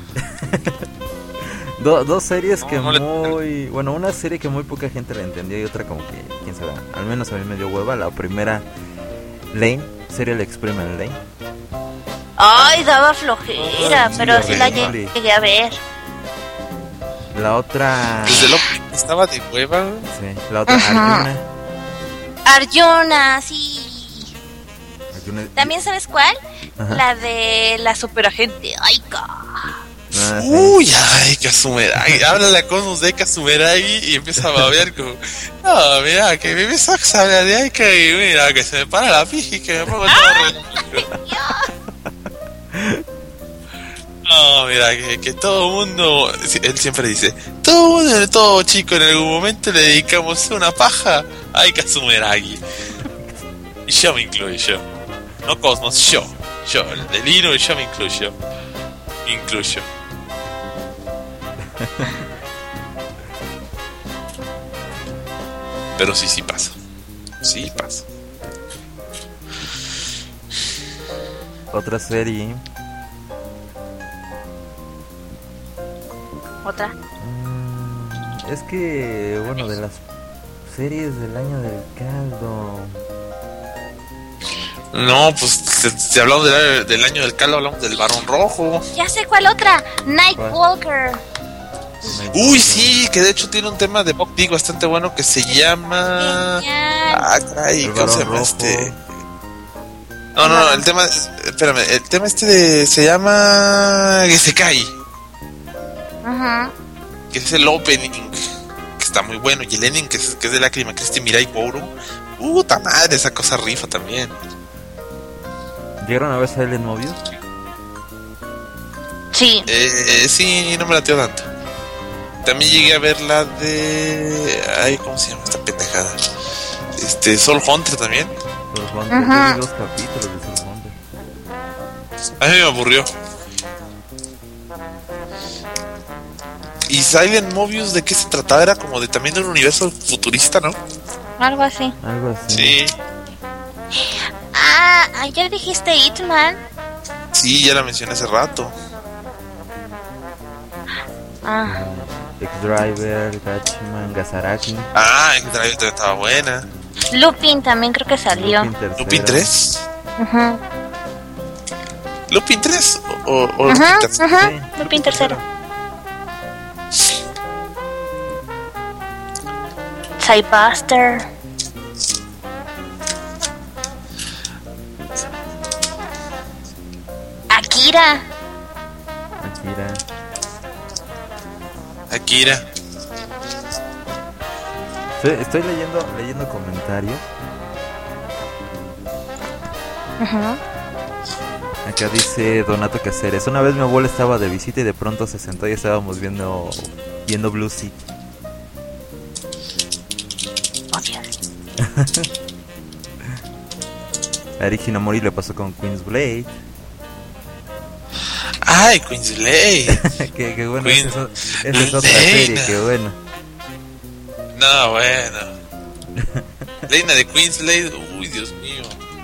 Dos series que no le- muy... Bueno, una serie que muy poca gente la entendió y otra como que, quién sabe, al menos a mí me dio hueva. La primera, Lane, Serial Experiment Lane. Ay, daba flojera, Ay, pero sí, sí la horrible. llegué a ver. La otra... Desde lo que estaba de hueva. Sí, la otra, Ajá. Arjuna, sí. Arjuna. ¿También sabes cuál? Ajá. La de la superagente Aika. Ah, sí. Ay, Kazumeragi. Háblale a Cosmos de Kazumeragi y empieza a babear como... No, mira, que me sacas a hablar de Aika y mira, que se me para la pija y que me pongo todo No, mira, que todo mundo... Él siempre dice... Todo chico, en algún momento le dedicamos una paja a Aika Kazumeragi. Y yo me incluyo. No Cosmos, yo. El deliro y yo me incluyo. Pero sí pasa. Sí pasa. Otra serie. Otra. Es que, bueno, de las series del año del caldo. No, pues si hablamos del año del caldo, hablamos del Barón Rojo. Ya sé cuál otra. Nightwalker. Uy, sí, que de hecho tiene un tema de Bob Dick bastante bueno que se llama... Genial. Caray, El ¿cómo se Barón llama Rojo. No, el tema... Espérame, el tema se llama... Gesekai, Ajá. que es el opening, que está muy bueno, y el ending, que es de Lágrima, que es de Mirai Boru. Puta madre, esa cosa rifa también. ¿Llegaron a ver Silent Mobius? Sí. Sí, no me latió tanto. También llegué a ver la de... Ay, ¿cómo se llama esta pendejada? Soul Hunter también. Soul Hunter. Ajá. Yo vi 2 capítulos de Soul Hunter. A mí me aburrió. ¿Y Silent Mobius de qué se trataba? Era como también de un universo futurista, ¿no? Algo así. Algo así. Sí. Ayer dijiste Hitman. Sí, ya la mencioné hace rato. Ah. X-Driver, Gatchaman, Gazaraki. El Drive también estaba buena. Lupin también creo que salió. Tercero. ¿Lupin 3? Ajá. ¿Lupin 3? ¿O Ajá. Lupin 3? Ajá. Sí. Lupin tercero. Psybuster. Akira. Akira. Akira. Sí, estoy leyendo comentarios. Ajá. Acá dice Donato Cáceres. Una vez mi abuela estaba de visita y de pronto se sentó y estábamos viendo Blue Sea. Oh, Dios. A Eric Hinamori le pasó con Queen's Blade. Ay, Queensley. que bueno, Queen- esa es otra Leina. serie, que bueno. No, bueno. Leina de Queensley. Uy, Dios mío.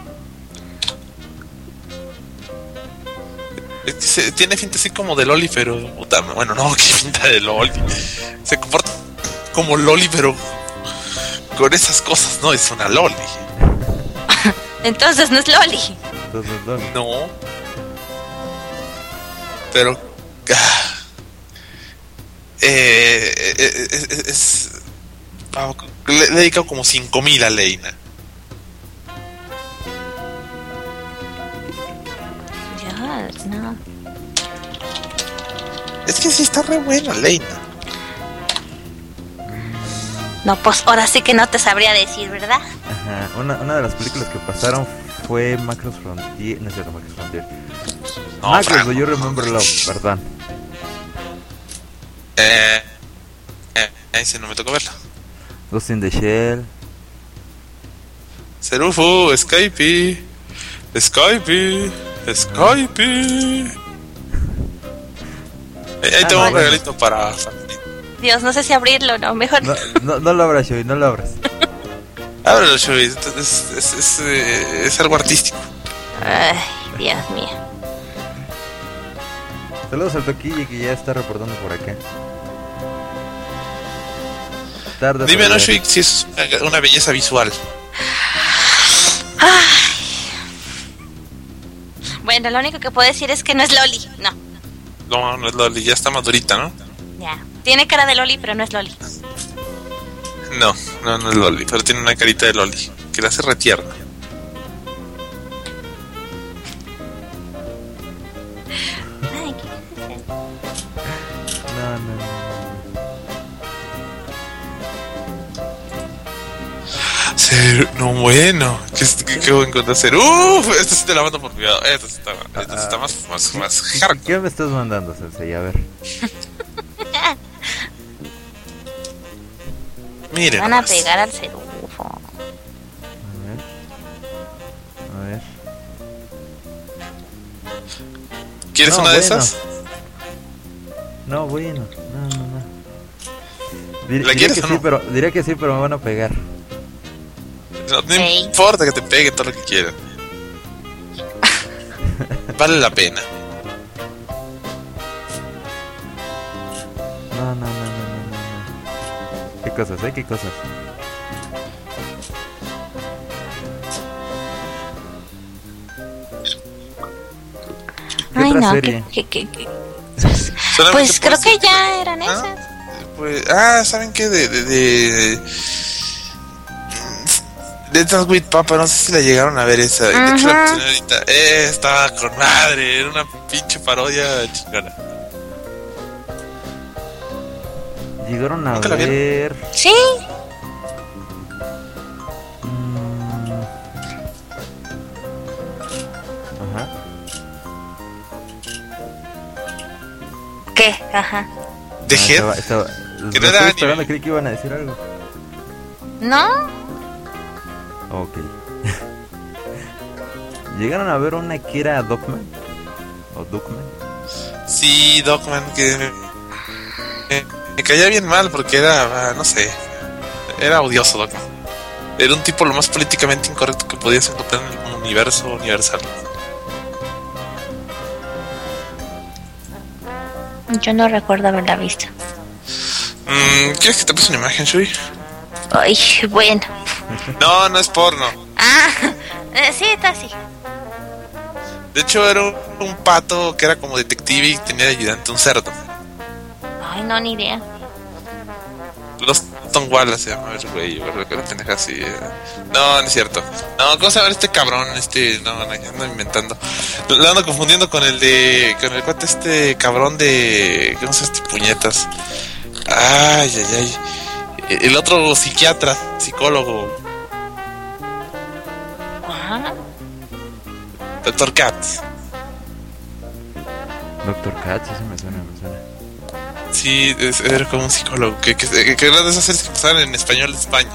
Es que tiene finta así como de Loli, pero... Puta, bueno, no, qué finta de Loli. Se comporta como Loli, pero... Con esas cosas, no, es una Loli. Entonces no es Loli. Entonces, no. No. Pero... le he dedicado como 5,000 a Leina. Dios, no. Es que sí está re buena, Leina. No, pues ahora sí que no te sabría decir, ¿verdad? Ajá, una de las películas que pasaron fue Macross Frontier. No es cierto, Macross Frontier. No, Macross, Franco. You Remember Love, perdón. Ese no me tocó verlo. Ghost in the Shell. Serufo, Skype. Skype. Ahí tengo un bueno. regalito para... Dios, no sé si abrirlo, no, mejor. No lo abras, Shoei, no lo abras. Ábrelo, Chuy. Es algo artístico. Ay, Dios mío. Saludos al Toquille que ya está reportando por acá. Tarde. Dime, no, Chuy, si es una belleza visual. Bueno, lo único que puedo decir es que no es Loli, no. No es Loli, ya está madurita, ¿no? Ya. Tiene cara de Loli, pero no es Loli. No es Loli, pero tiene una carita de Loli, que la hace retierna. Ay, ¿qué es eso? No. No, bueno, ¿qué voy a encontrar? Esta sí te la mando por cuidado. Esta sí está más hard. ¿Qué me estás mandando, Sensei? A ver. Miren, Van a nomás. pegar al cerufo. A ver. ¿Quieres No, una de bueno. esas? No, bueno. No. ¿La quieres o no? Diría que sí, pero me van a pegar. No Ey. importa que te pegue todo lo que quieran. Vale la pena. No. ¿Qué cosas, qué cosas? ¿Qué Ay, otra no, serie? Solamente Pues creo puedes- que ya eran ¿Ah? esas. Pues, ¿saben qué? De Dance with Papa, no sé si la llegaron a ver esa. De hecho, la pusieron ahorita. Estaba con madre, era una pinche parodia chingona. Llegaron a ¿Nunca la vieron? ver. Sí. Ajá. ¿Qué? Ajá. ¿De Head? Estaba Que no lo era estoy anime. esperando, creí que iban a decir algo. ¿No? Ok. Llegaron a ver una que era Dogman. O Dogman. Sí, Dogman, que me caía bien mal porque era, no sé, era odioso Dogman. Era un tipo lo más políticamente incorrecto que podías encontrar en el universo universal. Yo no recuerdo haberla visto. ¿Quieres que te pase una imagen, Shui? Ay, bueno. No es porno. Ah, sí, está así. De hecho, era un pato que era como detective y tenía de ayudante un cerdo. Ay, no, ni idea. Los Tom Wallace se llama el güey, yo creo que era pendeja así. No es cierto. No, ¿cómo se llama este cabrón? Ya ando inventando. Lo ando confundiendo con el cuate este cabrón de... ¿Cómo se llama este puñetas? Ay. El otro psiquiatra, psicólogo, Ajá. Dr. Katz. Doctor Katz, eso me suena. Sí, era como un psicólogo que era de esas series que pasaban en español de España.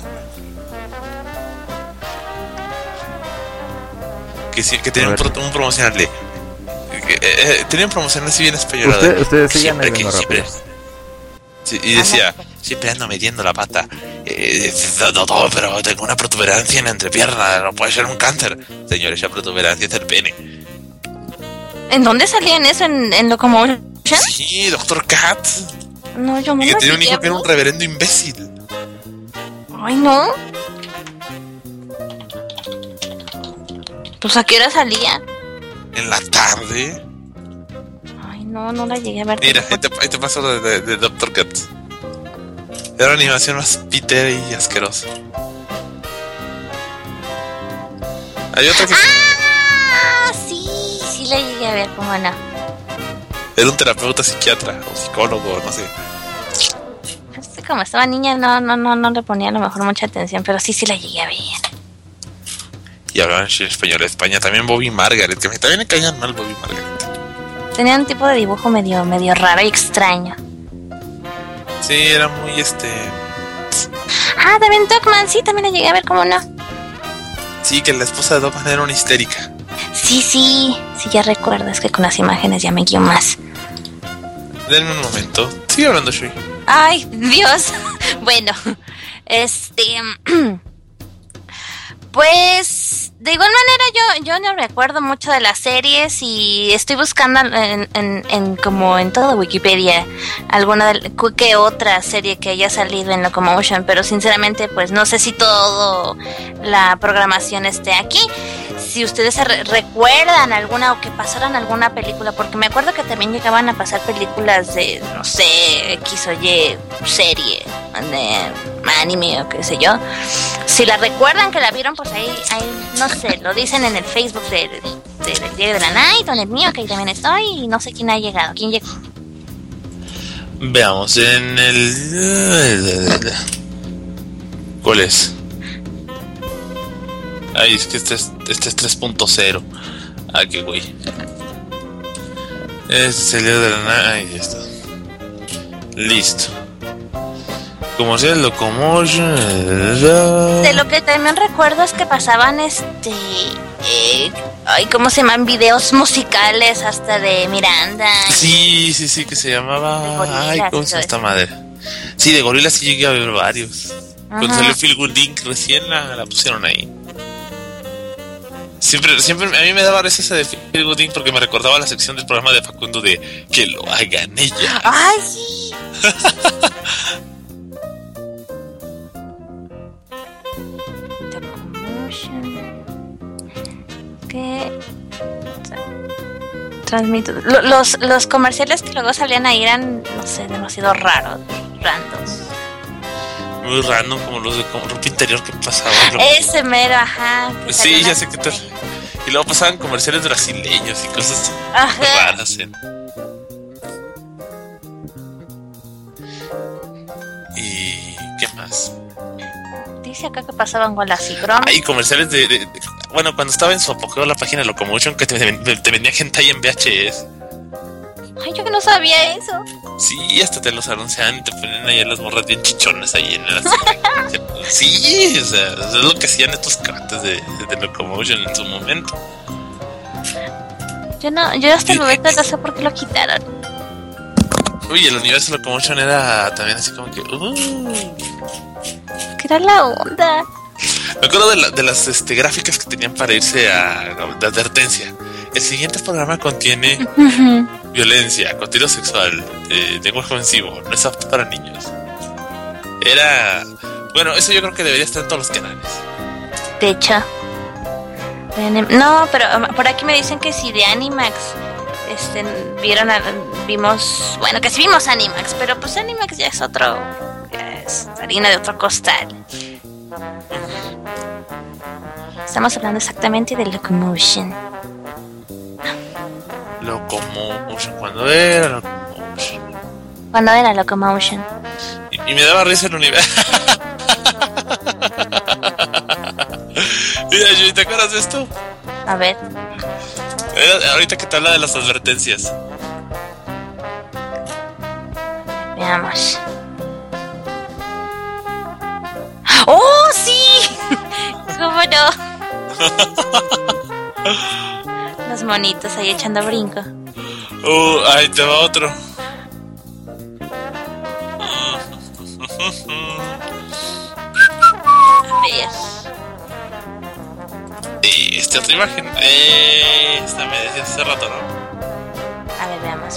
Que tenía un promocional de... tenía un promocional así bien español. Ustedes sigan viendo rápido. Sí, y decía, siempre ando metiendo la pata. No, pero tengo una protuberancia en la entrepierna, no puede ser un cáncer. Señor, esa protuberancia es el pene. ¿En dónde salían eso? ¿En Locomotion? Sí, Dr. Katz. No, yo no Y que lo tenía un llegué hijo a que era un ver. reverendo imbécil. Ay, no. Pues ¿a qué hora salía? En la tarde. Ay, no la llegué a ver. Mira, ahí te paso de Dr. Katz. Era una animación más pitera y asquerosa. Hay otra que... Ah, sí la llegué a ver, cómo no. Era un terapeuta psiquiatra o psicólogo, no sé. Así como estaba niña, no le ponía a lo mejor mucha atención, pero sí la llegué a ver. Y hablaban en español de España. También Bobby Margaret, que también me caían mal Bobby Margaret. Tenía un tipo de dibujo medio raro y extraño. Sí, era muy Ah, también Dogman, sí, también la llegué a ver, cómo no. Sí, que la esposa de Dogman era una histérica. Sí, ya recuerdo, es que con las imágenes ya me guío más. Denme un momento. Sigue hablando, Shui. Ay, Dios. Bueno, pues de igual manera yo no recuerdo mucho de las series y estoy buscando como en toda Wikipedia alguna que otra serie que haya salido en Locomotion, pero sinceramente pues no sé si todo la programación esté aquí. Si ustedes recuerdan alguna o que pasaran alguna película, porque me acuerdo que también llegaban a pasar películas de, no sé, X o Y serie, de anime o qué sé yo. Si la recuerdan que la vieron, pues ahí no sé, lo dicen en el Facebook del Diario de la Night o en el mío, que ahí también estoy, y no sé quién ha llegado. ¿Quién llegó? Veamos, en el... ¿Cuál es? Ay, es que este es 3.0. Ah, qué güey. Este es el Diario de la Night. Ahí está. Listo. Como sea el Locomotion. De lo que también recuerdo es que pasaban ¿cómo se llaman? Videos musicales hasta de Miranda. Sí, que se llamaba. Ay, ¿cómo se llama esta madre? Sí, de gorilas sí llegué a ver varios. Cuando salió Feel Good Inc. recién la pusieron ahí. Siempre a mí me daba risa ese de Feel Good Inc. porque me recordaba la sección del programa de Facundo de que lo hagan ella. ¡Ay, sí! Que transmito los comerciales que luego salían ahí eran, no sé, demasiado raros, randos. Muy random, como los de ropa interior que pasaban. Ese mero, ajá. Sí, ya sé que tal. Y luego pasaban comerciales brasileños y cosas raras. ¿Y qué más? Dice acá que pasaban Wallace y Gromit. Hay comerciales de bueno, cuando estaba en su apogeo la página de Locomotion, que te vendía hentai en VHS. Ay, yo que no sabía eso. Sí, hasta te los anunciaban y te ponían ahí las morras bien chichonas ahí en las... Sí, o sea, es lo que hacían estos cuates de Locomotion en su momento. Yo hasta el momento no sé por qué lo quitaron. Uy, el universo Locomotion era también así como que... ¿Qué era la onda? Me acuerdo de las gráficas que tenían para irse de advertencia. El siguiente programa contiene violencia, contenido sexual, lenguaje ofensivo, no es apto para niños. Era... Bueno, eso yo creo que debería estar en todos los canales. De hecho. No, pero por aquí me dicen que si de Animax vimos... Bueno, que sí vimos Animax, pero pues Animax ya es otro... Es harina de otro costal. Estamos hablando exactamente de Locomotion. Locomotion, ¿cuándo era Locomotion? ¿Cuándo era Locomotion? Y me daba risa el universo. Mira, Yui, ¿te acuerdas de esto? A ver. Ahorita que te habla de las advertencias. Veamos. ¡Oh, sí! ¿Cómo no? Los monitos ahí echando brinco. Ahí te va otro. A ver. Esta otra imagen. Esta me decías hace rato, ¿no? A ver, veamos.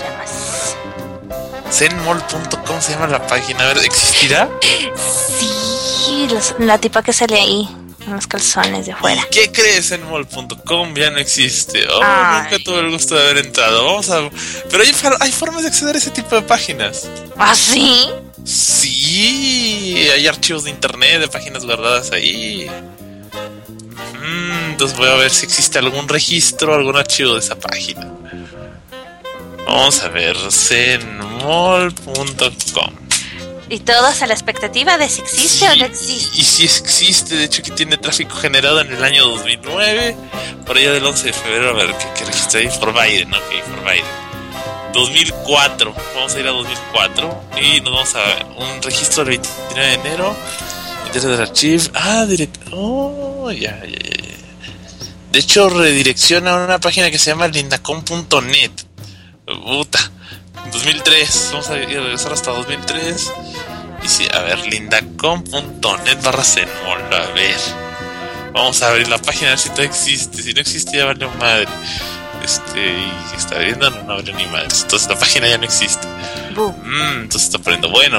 Zenmall.com se llama la página. A ver, ¿existirá? Sí, la tipa que sale ahí. Unos calzones de fuera. ¿Qué crees? Zenmall.com ya no existe. Nunca tuve el gusto de haber entrado. Pero hay formas de acceder a ese tipo de páginas. ¿Ah, sí? Sí, hay archivos de internet de páginas guardadas ahí. Entonces voy a ver si existe algún registro, algún archivo de esa página. Vamos a ver, zenmall.com. Y todos a la expectativa de si existe o no existe. Y si existe, de hecho que tiene tráfico generado en el año 2009, por allá del 11 de febrero, a ver qué registro hay, for Biden, ok, for Biden. 2004, vamos a ir a 2004 y nos vamos a un registro del 29 de enero. Interés del archivo, ya. De hecho redirecciona a una página que se llama lindacom.net. Puta, 2003, vamos a regresar hasta 2003. Y sí, a ver, lindacom.net/zenmall, a ver. Vamos a abrir la página a ver si todavía existe. Si no existe ya valió madre. Y si está abriendo no abrió ni madre. Entonces la página ya no existe. Entonces está poniendo bueno.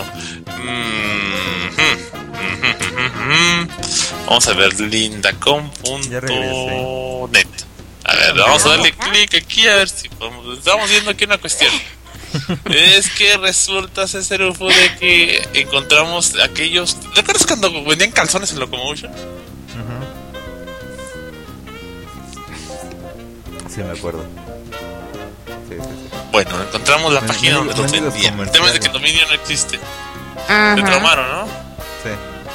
Vamos a ver, lindacom.net. A ver, vamos a darle clic aquí a ver si podemos. Estamos viendo aquí una cuestión. Es que resulta, ser UFO, de que encontramos aquellos. ¿Recuerdas cuando vendían calzones en Locomotion? Sí, me acuerdo. Sí. Bueno, encontramos la página donde los vendían. El tema es de que el dominio no existe. Te traumaron, ¿no? Sí.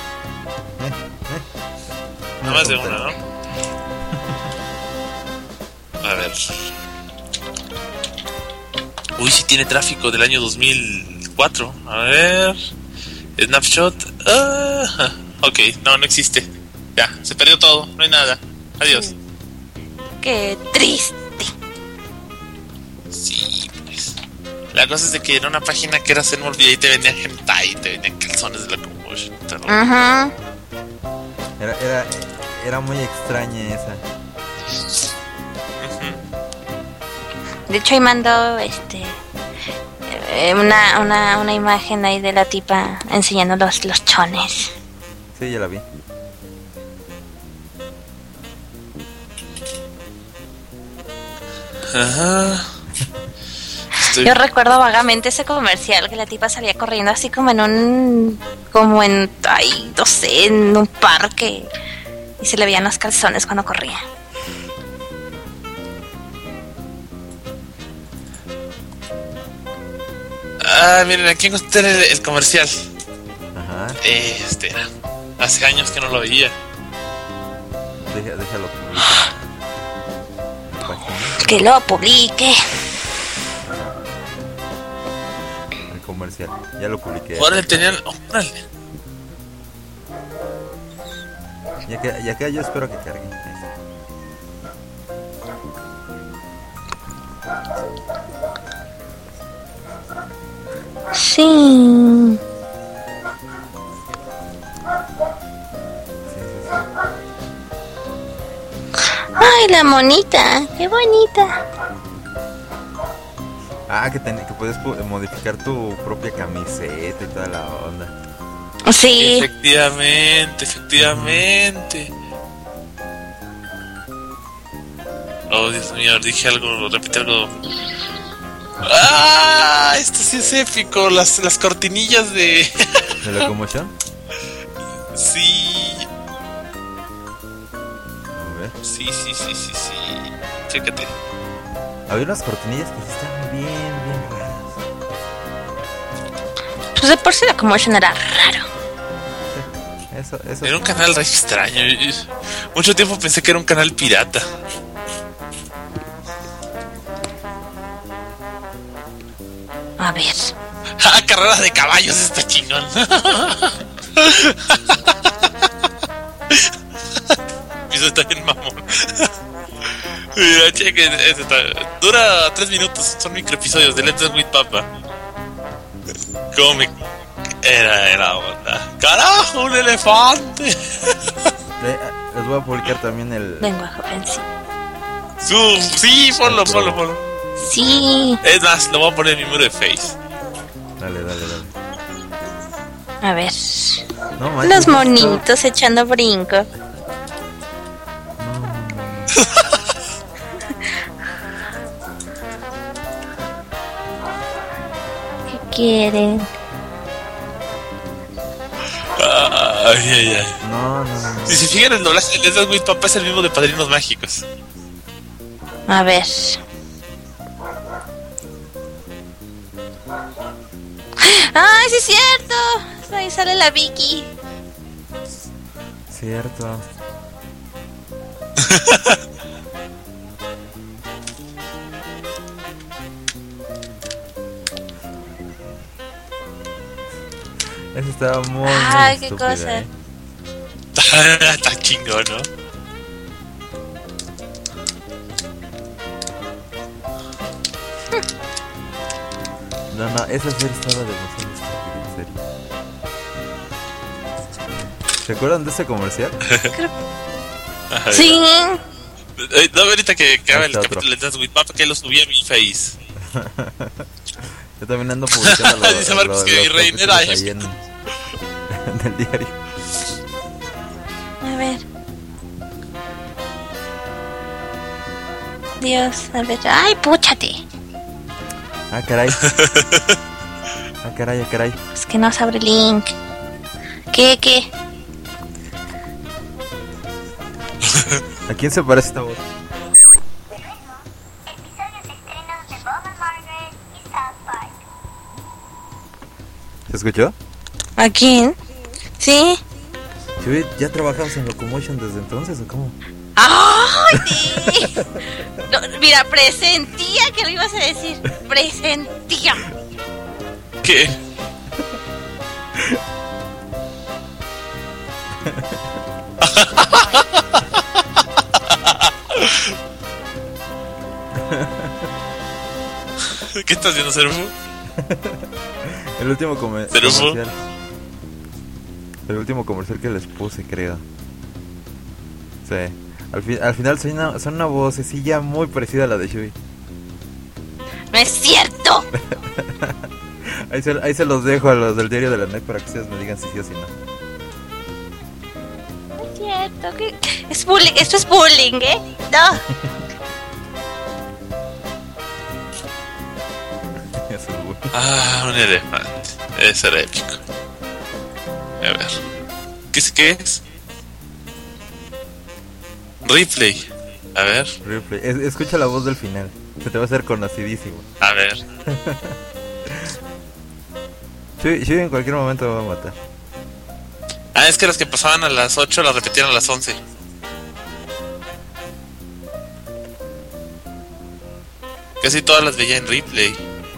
Nada más de una, ¿no? A ver. Uy, si tiene tráfico del año 2004. A ver. Snapshot. Ok, no existe. Ya, se perdió todo. No hay nada. Adiós. Qué triste. Sí, pues. La cosa es de que era una página que era Zenmall y ahí te vendían hentai, te vendían calzones de Locomotion. Era muy extraña esa. De hecho ahí mandó una imagen ahí de la tipa enseñando los chones. Sí, ya la vi. Ajá. Yo recuerdo vagamente ese comercial que la tipa salía corriendo así como en un parque y se le veían los calzones cuando corría. Miren, aquí encontré el comercial. Ajá. Hace años que no lo veía. Déjalo publicar. Que lo publique. El comercial, ya lo publiqué. Órale, tenían. Órale. Ya que yo espero que cargue. Sí. Ay, la monita, qué bonita. Que puedes modificar tu propia camiseta y toda la onda. Sí. Efectivamente. Oh, Dios mío, dije algo, repite algo. Esto sí es épico. Las cortinillas de Locomotion. Sí. A ver. Sí. Chécate. Había unas cortinillas que sí estaban bien raras. Pues de por sí la Locomotion era raro. Eso Era un canal re extraño. Mucho tiempo pensé que era un canal pirata. A ver. Carreras de caballos, está chingón. Eso está bien mamón. Mira, chequen, dura 3 minutos. Son microepisodios de Let's Dance with Papa. Cómic. Era onda. ¡Carajo, un elefante! Les voy a publicar también el Lenguaje ofensivo. Sí, ponlo. Sí. Es más, lo voy a poner en mi muro de Face. Dale. A ver. No, manches, Los monitos echando brinco. ¿Qué quieren? Ay. No. Si se fijan, el doblaje de Let's Dance with Papa es el mismo de Padrinos Mágicos. A ver. ¡Ay, sí es cierto! Ahí sale la Vicky. Cierto. Eso estaba muy Ay, qué estúpida, cosa. Está chingón, ¿no? No, esa serie estaba demasiado estúpida, en serio. ¿Se acuerdan de ese comercial? Ajá. Sí. No, ahorita que acabe el Está otro. capítulo de Let's Dance with Papa, que lo subí a mi face. Yo también ando publicando Dice Marcos que mi reina era capítulos ahí en el diario. A ver. Dios, a ver. ¡Ay, púchate! Ah, caray. Ah, caray. Es que no se abre el link. ¿Qué? ¿A quién se parece esta voz? ¿Se escuchó? ¿A quién? ¿Sí? Sí, ¿ya trabajamos en Locomotion desde entonces o cómo? ¡Ay! Sí. No, mira, presentía que lo ibas a decir. Presentía. ¿Qué? ¿Qué estás haciendo, Serufo? El último ¿Pero comercial. El último comercial que les puse, creo. Sí. Al final son una vocecilla muy parecida a la de Shui. ¡No es cierto! Ahí se los dejo a los del diario de la net para que ustedes me digan si sí o si no. No es cierto. ¿Qué? Es bullying. Esto es bullying, ¿eh? No. Eso es bueno. Ah, un elefante. Ese era épico. A ver. ¿Qué es? Replay. A ver. Replay. Escucha la voz del final. Se te va a hacer conocidísimo. A ver. Shui en cualquier momento me va a matar. Ah, es que las que pasaban a las 8 las repetían a las 11. Casi todas las veía en replay.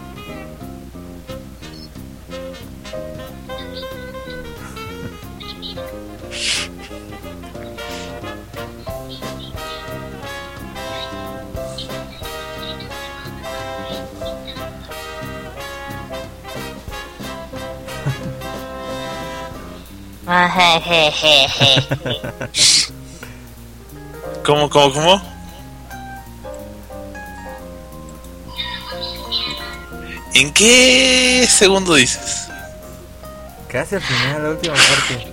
¿Cómo? ¿En qué segundo dices? Casi al final, la última parte.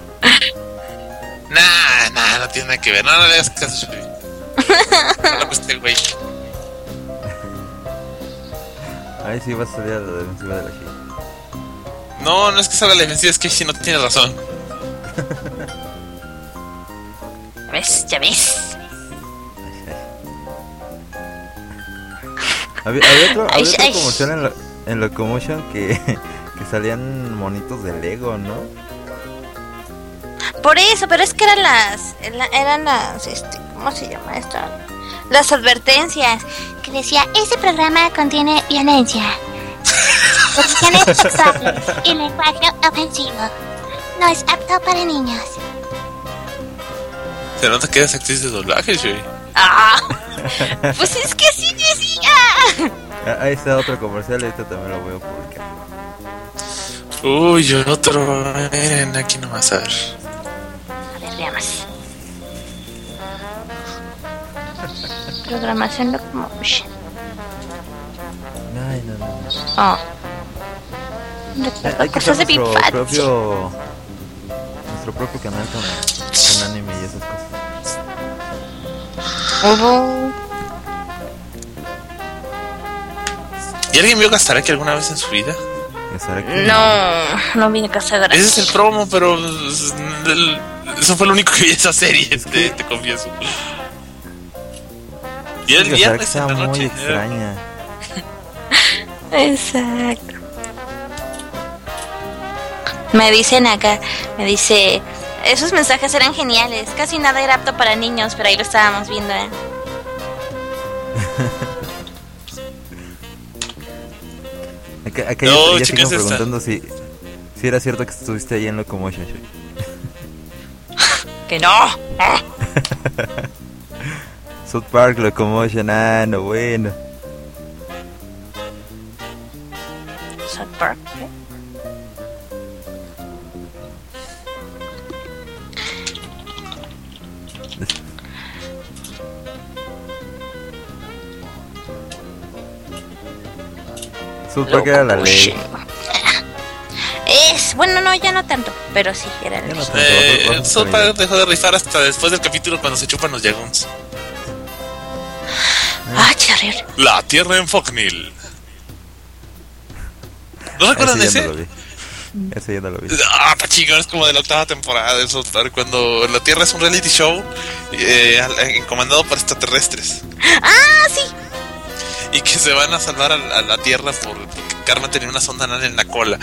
Nah, no tiene nada que ver. No le hagas caso, Shui. No, pues este güey. Ahí sí va a salir a la defensiva de la Shui. No es que salga la defensiva, es que sí no tiene razón. Ya ves. Había otro comercial en Locomotion que salían monitos de Lego, ¿no? Por eso, pero es que eran las ¿cómo se llama esto? Las advertencias que decía, ese programa contiene violencia, posiciones sexuales y lenguaje ofensivo. No es apto para niños. Se nota que eres actriz de doblaje, Shui. Pues es que así decía. Ahí está otro comercial, este también lo voy a publicar. Uy, otro. Miren, aquí nomás a ver. A ver, veamos. Programación Locomotion. Ay, no. Oh. Hay que hacer Cosas de mi infancia. nuestro propio canal con anime y esas cosas. ¿Y alguien vio Gastaraki alguna vez en su vida? Estar aquí. No vine a casa gratis. Ese es el promo, pero eso fue lo único que vi de esa serie, te confieso. Y el Es que viernes está en la muy noche. extraña. Exacto. Me dicen acá, esos mensajes eran geniales, casi nada era apto para niños, pero ahí lo estábamos viendo, ¿eh? Acá No, ya chicas, sigo preguntando si era cierto que estuviste ahí en Locomotion. Que no. South Park, Locomotion, no bueno. South Park, ¿eh? South Park era la ley. Bueno, no, ya no tanto, pero sí, era la Ya no ley. tanto, bajo South calidad. Park dejó de rifar hasta después del capítulo cuando se chupan los Jaguns. Qué horrible. La Tierra en Focknil. ¿No recuerdan Ese ya ese? no lo vi. Ese ya no lo vi. Está chingón, es como de la octava temporada de South Park, cuando la Tierra es un reality show encomendado por extraterrestres. Sí. Y que se van a salvar a la Tierra porque Karma tenía una sonda anal en la cola.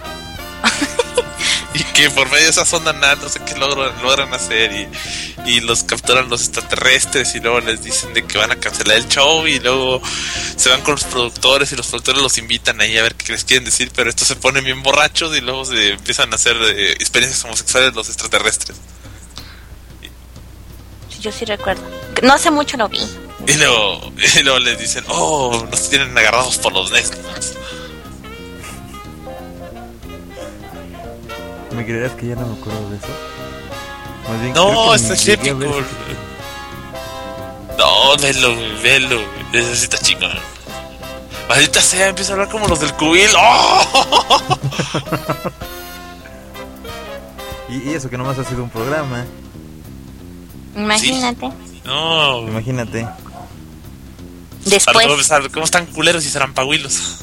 Y que por medio de esa sonda anal no sé qué logran hacer y los capturan los extraterrestres y luego les dicen de que van a cancelar el show y luego se van con los productores y los productores los invitan ahí a ver qué les quieren decir, pero estos se ponen bien borrachos y luego se empiezan a hacer experiencias homosexuales los extraterrestres. Yo sí recuerdo. No hace mucho lo vi. Y luego les dicen, nos tienen agarrados por los nexos. ¿Me creerás que ya no me acuerdo de eso? Más bien, No, creo que está ni llegué a épico. ver No, velo. Necesita chingón. Maldita sea, empieza a hablar como los del cubil. ¡Oh! Y eso que nomás ha sido un programa. Imagínate. No. Imagínate. Después. ¿Cómo están culeros y serán paguilos?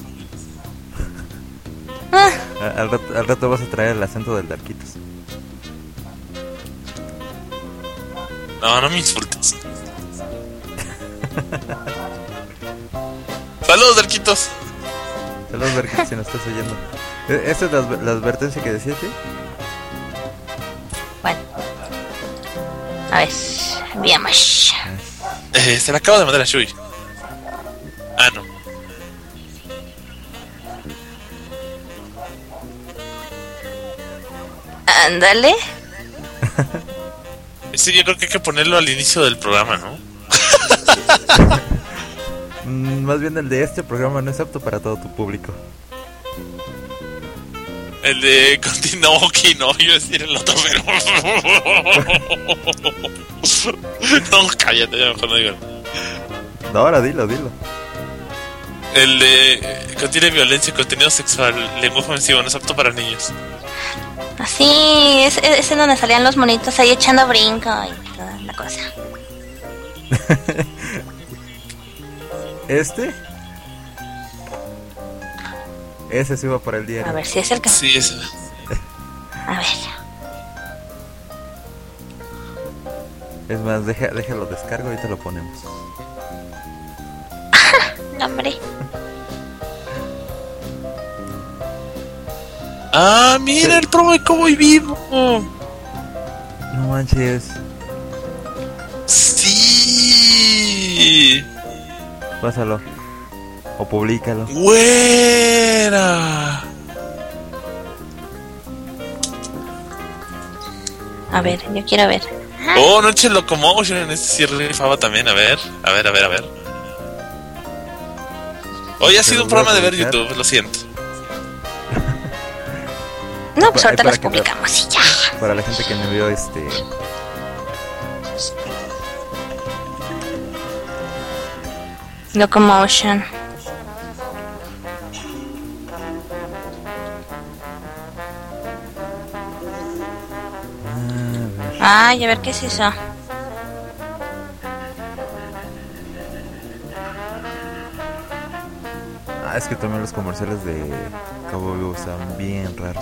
Al rato vas a traer el acento del Darquitos. No me insultes. Saludos, Darquitos. Saludos, Darquitos, si nos estás oyendo. ¿Esta es la advertencia que decía, sí? Bueno. A ver, veamos. Se la acabo de mandar a Shui. No. Ándale. Sí, yo creo que hay que ponerlo al inicio del programa, ¿no? Más bien el de este programa no es apto para todo tu público. El de Continoki, no, iba a decir el otro, pero... No, cállate, ya mejor no digo. No, ahora dilo. El de contiene violencia y contenido sexual, lenguaje ofensivo, no es apto para niños. Así, es en donde salían los monitos ahí echando brinco y toda la cosa. Ese sí va para el diario. A ver si es el que... Sí, eso. A ver. Es más, déjalo descargo y te lo ponemos. No, hombre. Mira el promo de Cowboy Vivo. No manches. Sí. Pásalo. O públicalo. Güera. A ver, yo quiero ver. Noche Locomotion, ese sí rifaba también, a ver. Hoy ha sido un programa de ver YouTube, lo siento. No, pues ahorita Para los que- publicamos y ya. Para la gente que me vio Locomotion. Ay, a ver qué es eso. Es que también los comerciales de Cabo Vivo están bien raros.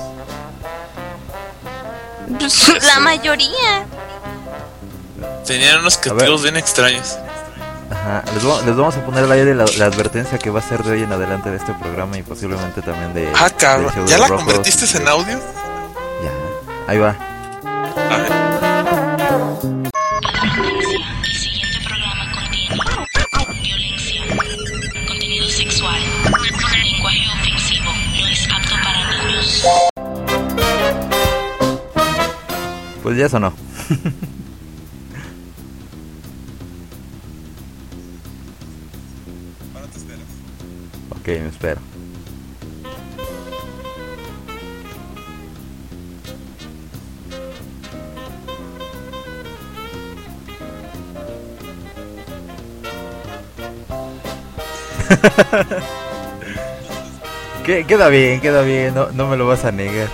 La mayoría. Tenían unos creativos bien extraños. Ajá, les vamos a poner al aire la advertencia que va a ser de hoy en adelante de este programa y posiblemente también de... Ah, cabrón. del show ¿Ya de la Rojos. convertiste en audio? Ya, ahí va. A ver. El siguiente programa contiene violencia, contenido sexual, lenguaje ofensivo, no es apto para niños. Pues ya sonó. Ok, me espero. Queda bien, no me lo vas a negar.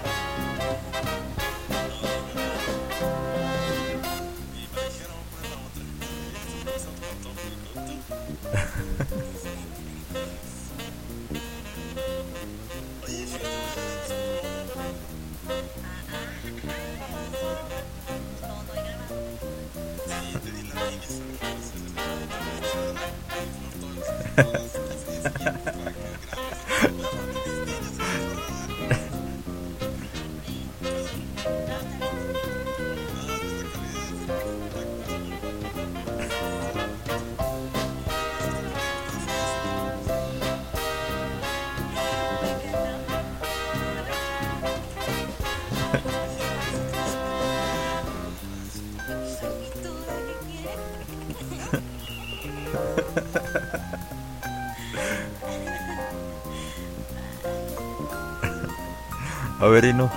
A ver, Inu.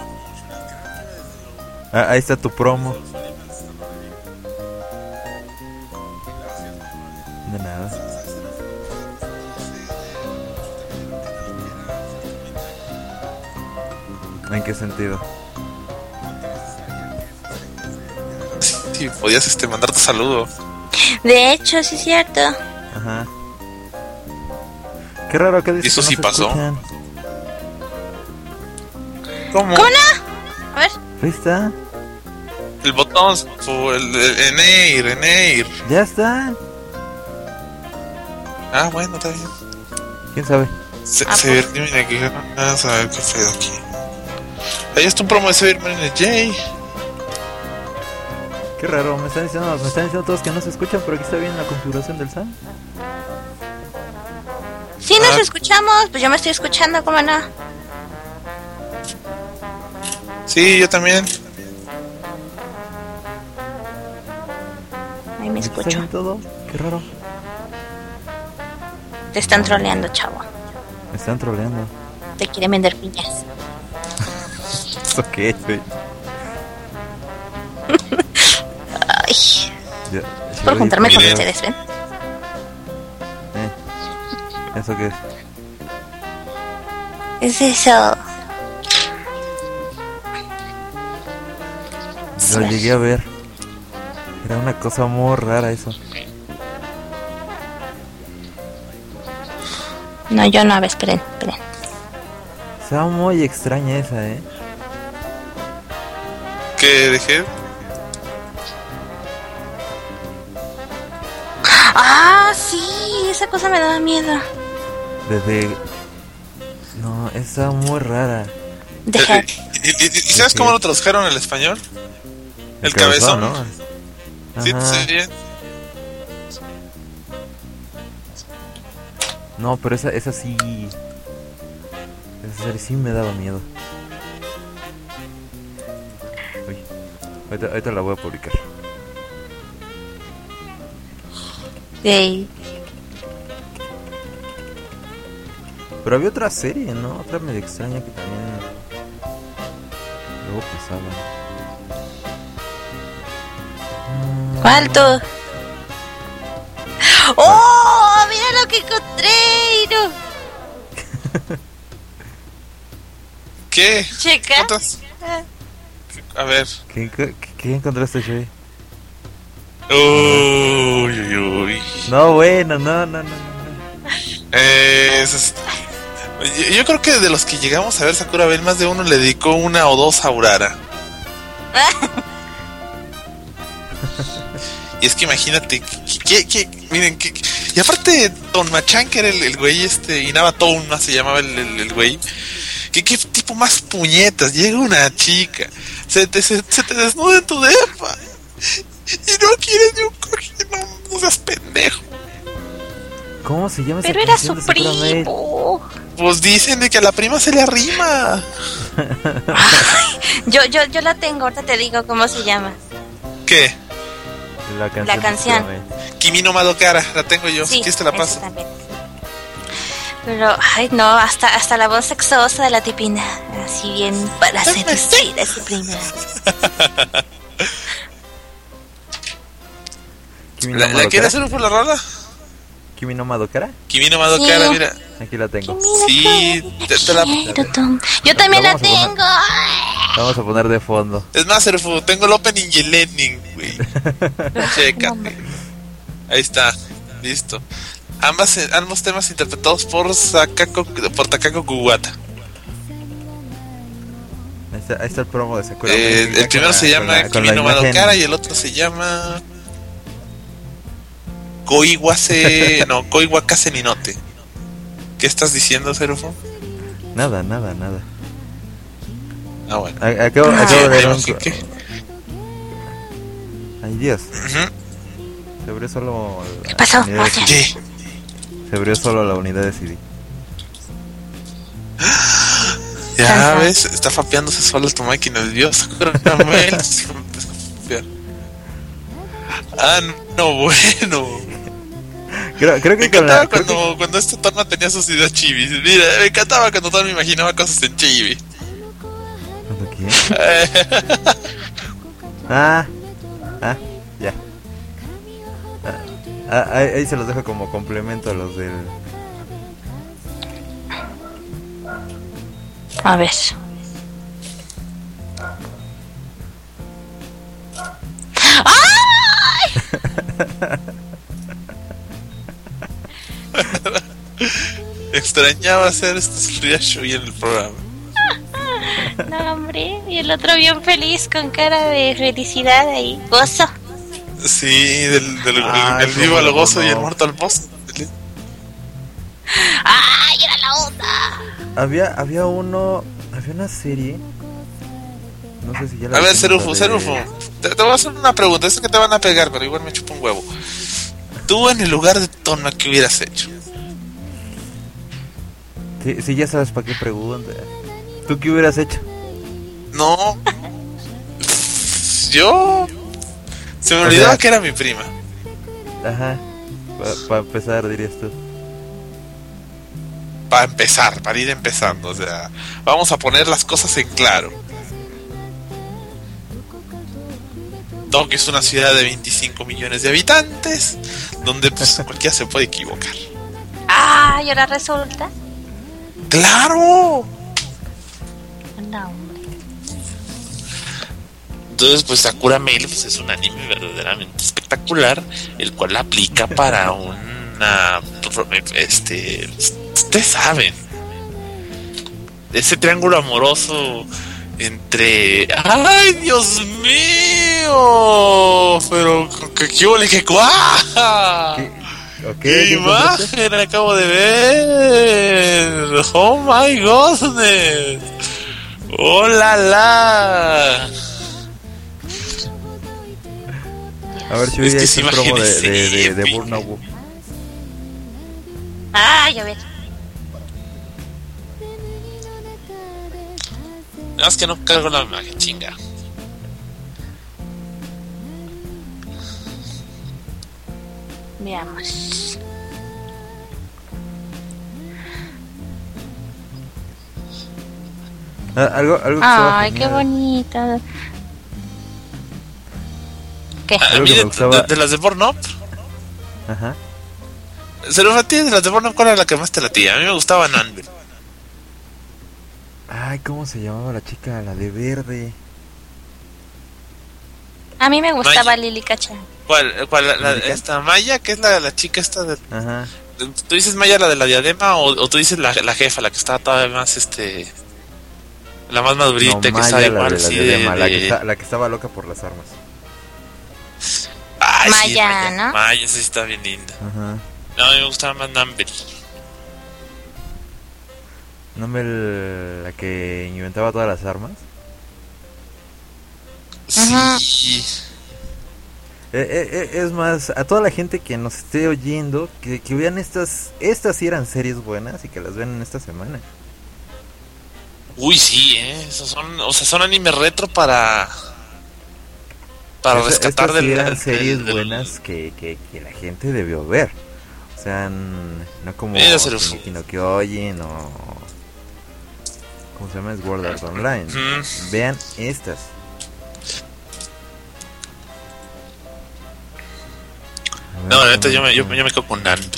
Ahí está tu promo. De nada. ¿En qué sentido? Sí, podías mandar tu saludo. De hecho, sí es cierto. Ajá. Qué raro que dices. ¿Y eso que no sí se pasó? escuchan. ¿Cómo? ¿Cómo no? A ver. Ahí está. El botón, el Eneir. Ya está. Ah, bueno, está bien. ¿Quién sabe? Severe Criminal J. Vamos a ver qué pedo aquí. Ahí está un promo de Severe Criminal J. Qué raro, me están diciendo todos que no se escuchan, pero aquí está bien la configuración del SAM. Sí, nos escuchamos. Pues yo me estoy escuchando, ¿cómo no? Sí, yo también. Ahí me ¿Está escucho. bien todo? Qué raro. Te están troleando, chavo. Me están troleando. Te quieren vender piñas. ¿Eso qué es, güey? Ay, Ya, es por juntarme con miren. ustedes, ¿ven? ¿Eso qué es? Es eso. Lo llegué a ver. Era una cosa muy rara eso. No, yo no, a ver, esperen. Estaba muy extraña esa, ¿Qué dejé? Ah, sí, esa cosa me daba miedo. Desde... No, estaba muy rara. Deja. ¿Y sabes cómo lo tradujeron al español? El cabezón. ¿no? Sí, Ajá. sí, bien. No, pero esa sí... Esa serie sí me daba miedo. Uy, ahorita la voy a publicar. Ey, Pero había otra serie, ¿no? Otra medio extraña que también... Luego pasaba. ¿cuál tú? ¡Oh! ¡Mira lo que encontré! No. ¿Qué? Checa. ¿Cuántas? A ver. ¿Qué encontraste, Shui? Uy. No, bueno, no. Es Yo creo que de los que llegamos a ver Sakura Bell, más de uno le dedicó una o dos a Urara. Y es que imagínate, miren, y aparte Don Machan, que era el güey, Inaba Touma se llamaba el güey, qué tipo más puñetas, llega una chica, se te desnuda en tu depa, y no quieres ni un cojín, no seas pendejo. ¿Cómo se llama esa Pero era su canción de Sakura Maid? primo. Pues dicen de que a la prima se le arrima. Yo la tengo, ahorita te digo cómo se llama. ¿Qué? La canción. La canción. de Sakura Maid. Kimi no Madokara, la tengo yo, si quieres te la esa paso. también. Pero, ay no, hasta la voz sexosa de la tipina, así bien para seducir a su prima. Kimi no ¿La Madokara. quieres hacer por la rola? Kimi no Madokara. Kimi no Madokara, Sí. mira. Aquí la tengo. Sí, te la... Yo también La la vamos a poner. tengo. Vamos a poner de fondo. Es más, Serfu, tengo el opening y el ending, güey. Chécate. Ahí está, listo. Ambos temas interpretados por Takako Kuwata. Ahí está el promo de Sakura Maid. El primero se llama con Kimi la no imagen. Madokara y el otro se llama Koiwakase Ninote. ¿Qué estás diciendo, Serfu? Nada. Ah, bueno. Acabo de ver un... ¿Qué? Ay, Dios. Ujú. Se abrió solo... ¿Qué pasó? la unidad de Oye. CD. ¿Qué? Se abrió solo la unidad de CD. Ya ves, está fapeándose sola tu máquina de Dios. Ah, no, bueno. Creo que Me con la... encantaba cuando este Torma tenía sus ideas chivis. Mira, me encantaba cuando Torma imaginaba cosas en chibi. ¿Cuándo qué? Ya. Ahí se los dejo como complemento a los del... A ver. Extrañaba hacer este reaction en el programa. No, hombre. Y el otro bien feliz, con cara de felicidad ahí. Gozo. Sí, el cómo vivo al no, gozo y el no. muerto al boss. ¡Ay, era la onda! Había una serie. No sé si ya la A ver, dijimos, Serufo, la de- te voy a hacer una pregunta. Esto que te van a pegar, pero igual me chupa un huevo. Tú en el lugar de Torma, ¿qué hubieras hecho? Sí, ya sabes para qué pregunta. ¿Tú qué hubieras hecho? No. Yo... Se me O olvidaba sea- que era mi prima. Ajá. Para empezar, dirías tú. Para empezar, para ir empezando. O sea, vamos a poner las cosas en claro. Tokio es una ciudad de 25 millones de habitantes, donde pues cualquiera se puede equivocar. ¡Ah! Y ahora resulta. ¡Claro! No, hombre. Entonces, pues Sakura Maid pues, es un anime verdaderamente espectacular, el cual aplica para una... ustedes saben, ese triángulo amoroso entre... ¡Ay, Dios mío! Pero, ¿qué huele? ¿Qué cuaja? ¿Qué imagen acabo de ver? ¡Oh, my goodness! ¡Oh, la, la! A ver si Es hoy que hay sí, un promo imagínese, de épico. Burnout. ¡Ay, a ver! Nada más que no cargo la imagen, chinga. Veamos. Algo que estaba ¡Ay, qué genial. bonito! ¿Qué? A Algo mí que me gustaba- de las de Pornhub, Ajá. se lo batí de las de Pornhub, ¿cuál era la que más te latía? A mí me gustaba Nandel. Ay, ¿cómo se llamaba la chica? La de verde. A mí me gustaba Maya. Lili Cachan. ¿Cuál? ¿América? Esta Maya, que es la chica esta de... Ajá. ¿Tú dices Maya la de la diadema o tú dices la jefa, la que estaba todavía más la más madurita, No, que Maya, estaba la igual de la así diadema, la que estaba loca por las armas. Ay, sí, Maya, Maya, ¿no? Maya, esa sí está bien linda. Ajá. No, a mí me gustaba más Number. La que inventaba todas las armas. Ajá. Sí. Es más, a toda la gente que nos esté oyendo, que vean estas sí eran series buenas y que las vean en esta semana. Uy, sí, esos son animes retro para rescatar Estas sí eran del series del- buenas que la gente debió ver. O sea, no como Mira, Serafín. Shingeki no Kyojin o... ¿Cómo se llama? Sword Art Online. Ujú. Vean estas. No, la neta, yo me quedo con Number.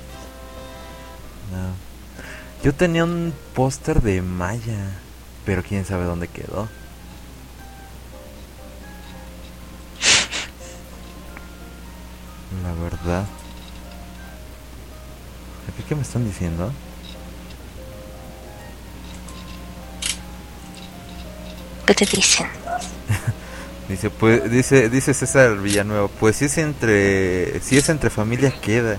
No. Yo tenía un póster de Maya, pero quién sabe dónde quedó. La verdad. ¿Qué me están diciendo? ¿Qué te dicen? Dice César Villanueva, pues si es entre familia queda.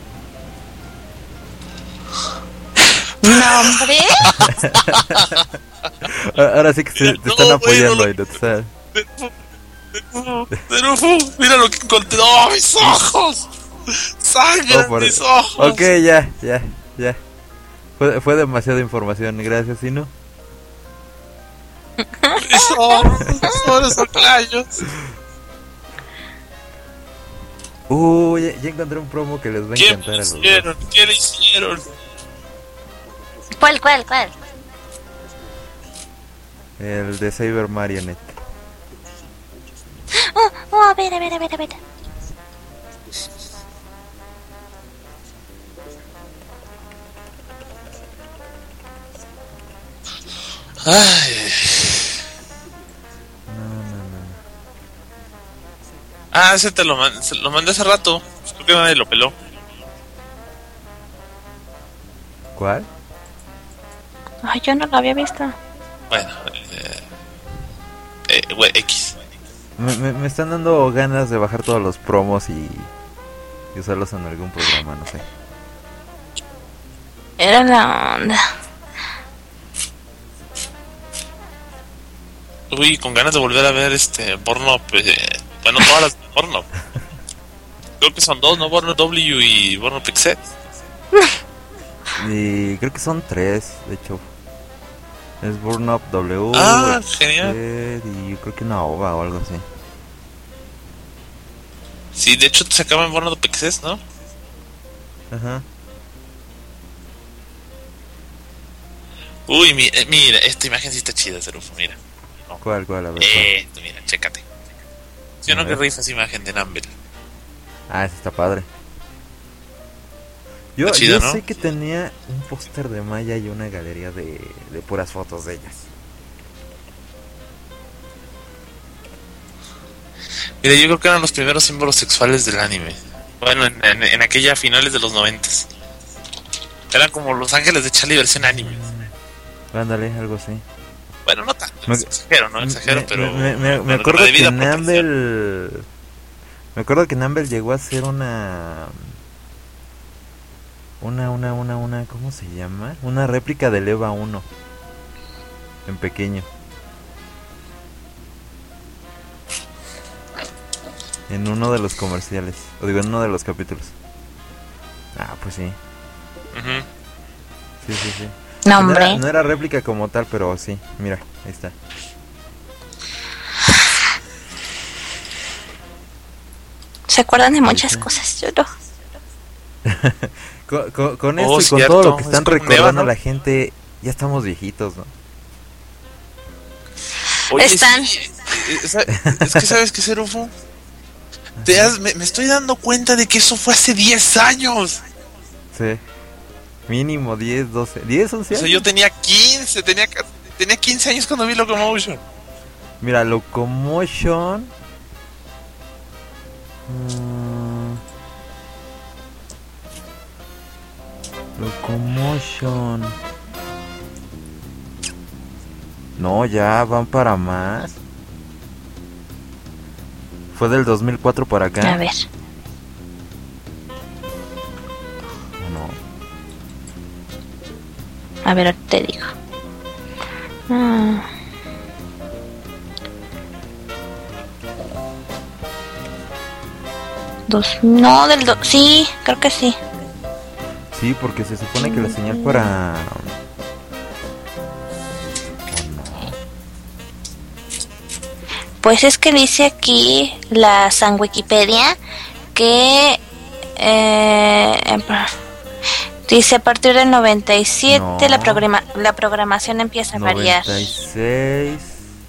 No, hombre. Ahora sí que te están apoyando ahí, ¿no? O sea, Terufu, mira lo que encontré. ¡Oh, mis ojos! ¡Sangre en mis ojos! Ok, ya. Fue demasiada información, gracias, ¿sí no? Mis ojos, son los oclayos. Ya encontré un promo que les va a ¿Qué encantar a le los dos. hicieron? ¿Qué le hicieron? ¿Cuál? El de Saber Marionette. A ver. Ay. No. Ah, ese lo mandé hace rato. Creo que nadie lo peló. ¿Cuál? Ay, yo no lo había visto. Bueno, X. Me están dando ganas de bajar todos los promos y usarlos en algún programa, no sé. Era la onda. Uy, con ganas de volver a ver Porno. Bueno, todas las Porno. Creo que son dos, ¿no? Porno W y Porno Pixel. Y creo que son 3, de hecho. Es Burn Up W. Ah, genial. Y creo que una OVA o algo así. Sí, de hecho se acaba en Porno Pixel, ¿no? Ajá. Uy, mira, esta imagen sí está chida, Serufo, mira. ¿Cuál? A ver, ¿cuál? Mira, chécate. ¿Sí o no A que ver. rifa esa imagen de Number? Ah, ese está padre. Yo Está chido, ¿no? sé que tenía un póster de Maya y una galería de puras fotos de ellas. Mira, yo creo que eran los primeros símbolos sexuales del anime. Bueno, en aquella finales de los 90s. Eran como los ángeles de Charlie versión anime. Ándale, algo así. Bueno, no tanto, Me- exagero, pero... Me acuerdo que Numble... Me acuerdo que Numble llegó a hacer una... ¿Cómo se llama? Una réplica del EVA 1. En pequeño. En uno de los comerciales. O digo, en uno de los capítulos. Ah, pues sí. Ujú. Sí. No, hombre. No era réplica como tal, pero sí. Mira, ahí está. Se acuerdan de muchas Sí. cosas, yo no. Con esto y con cierto, todo lo que es están como un recordando EVA, ¿no? la gente, ya estamos viejitos, ¿no? Oye, Están. sí, es que ¿sabes qué, Serufo? Me estoy dando cuenta de que eso fue hace 10 años. Sí. Mínimo 10, 12. 10, 11 O sea, años. yo tenía 15, tenía 15 años cuando vi Locomotion. Mira, Locomotion. Locomotion. No, ya van para más. Fue del 2004 para acá. A ver. No. A ver, te digo. No, sí, creo que sí. Sí, porque se supone que la señal para... Pues es que dice aquí la San Wikipedia que dice a partir del 97 No. la programación empieza a variar. 96.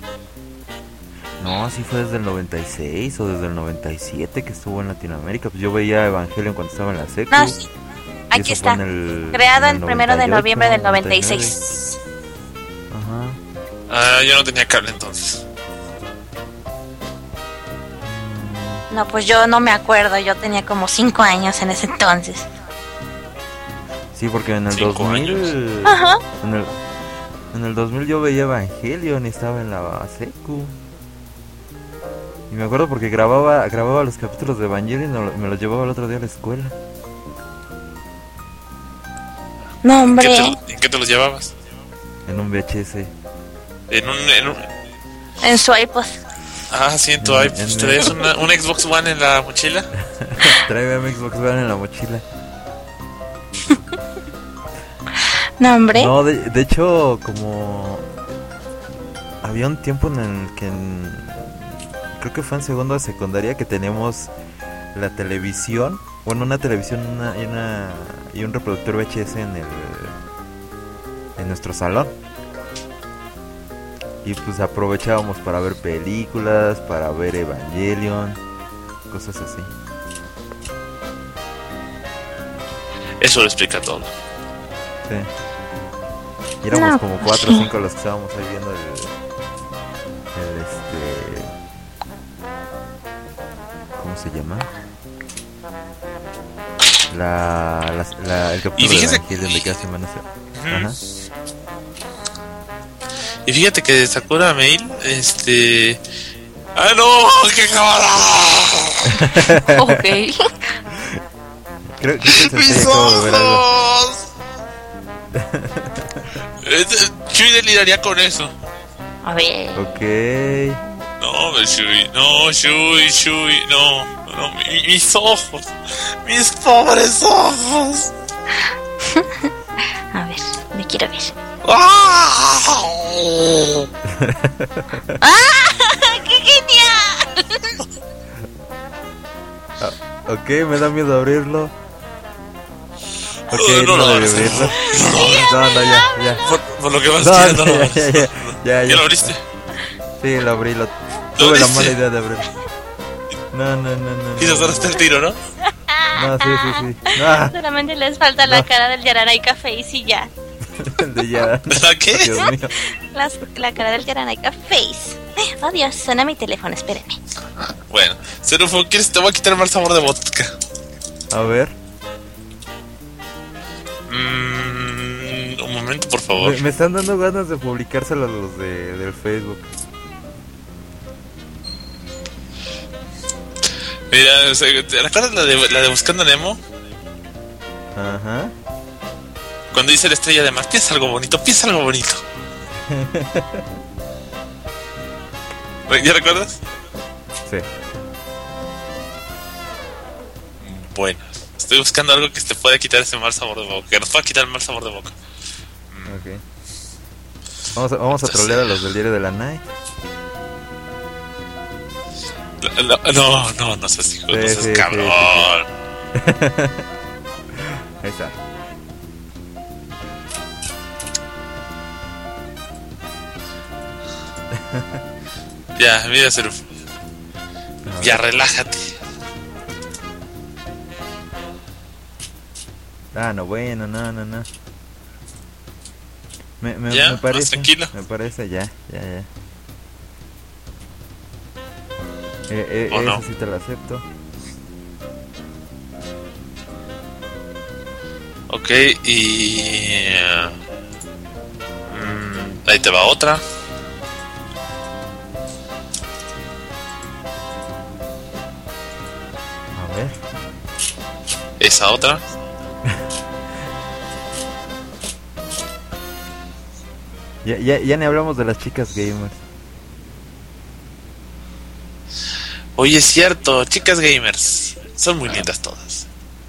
No, así fue desde el 96 o desde el 97 que estuvo en Latinoamérica. Pues yo veía Evangelion cuando estaba en la secu. No, sí. Y Aquí eso fue está. en Creado el el 1 de 98, noviembre del 99. 96. Ajá. Yo no tenía cable entonces. No, pues yo no me acuerdo. Yo tenía como 5 años en ese entonces. Sí, porque en el 5 2000... Ajá. En el 2000 yo veía Evangelion y estaba en la secu. Y me acuerdo porque grababa los capítulos de Evangelion y me los llevaba el otro día a la escuela. No, hombre. ¿En qué te los llevabas? En un VHS. En su iPod. Sí, en tu iPod. ¿Te traías un Xbox One en la mochila? Traía mi Xbox One en la mochila. No, hombre. No, de hecho, como... Había un tiempo en el que... Creo que fue en segundo de secundaria que teníamos la televisión. Bueno, una televisión y un reproductor VHS en nuestro salón. Y pues aprovechábamos para ver películas, para ver Evangelion, cosas así. Eso lo explica todo. Sí. Y éramos No, como pues 4 o sí. 5 los que estábamos ahí viendo ¿cómo se llama? El capítulo de fíjese- Evangelion de cada semana. Ajá. Y fíjate que de Sakura Mail, ¡ah, no! ¡Qué cámara! Ok. Creo que se ¡Mis acabo de ver algo. ojos! Shui deliraría con eso. A ver. Ok. No, Shui, no, Shui, no, mis ojos, mis pobres ojos. A ver, me quiero ver. ¡Ah! ¡Qué genial! Ok, me da miedo abrirlo. Ok, No, no no, debe no, abrirlo. No, ya. Por lo que vas No, diciendo, no. ya. ¿Ya lo abriste? Sí, lo abrí, tuve la abriste? mala idea de abrirlo. No. Quizás ahora está el tiro, ¿no? No, sí. Ah, Solamente les falta la No. cara del Yaranaika Face y ya. el de ya. ¿La qué? Dios mío. La cara del Yaranaika Face. Oh Dios, suena mi teléfono, espérenme. Bueno, Serufo, ¿quieres? Te voy a quitar el mal sabor de vodka. A ver, Un momento, por favor. me están dando ganas de publicárselo a los del Facebook. Mira, ¿te recuerdas la de Buscando a Nemo? Ajá. Cuando dice la estrella de mar, piensa algo bonito. ¿Ya recuerdas? Sí. Bueno, estoy buscando algo que te pueda quitar ese mal sabor de boca. Que nos pueda quitar el mal sabor de boca. Ok. Vamos a trolear a los del diario de la Night. No seas hijo, Sí, no seas sí, cabrón. Ahí está. Ya, mira, Seruf. Ya, relájate. No, bueno, no. Ya, Me parece. más tranquilo. Me parece, ya. ¿O no? Eso sí te lo acepto. Ok, y... ahí te va otra. A ver. Esa otra. Ya ni hablamos de las chicas gamers. Oye, es cierto, chicas gamers. Son muy lindas todas.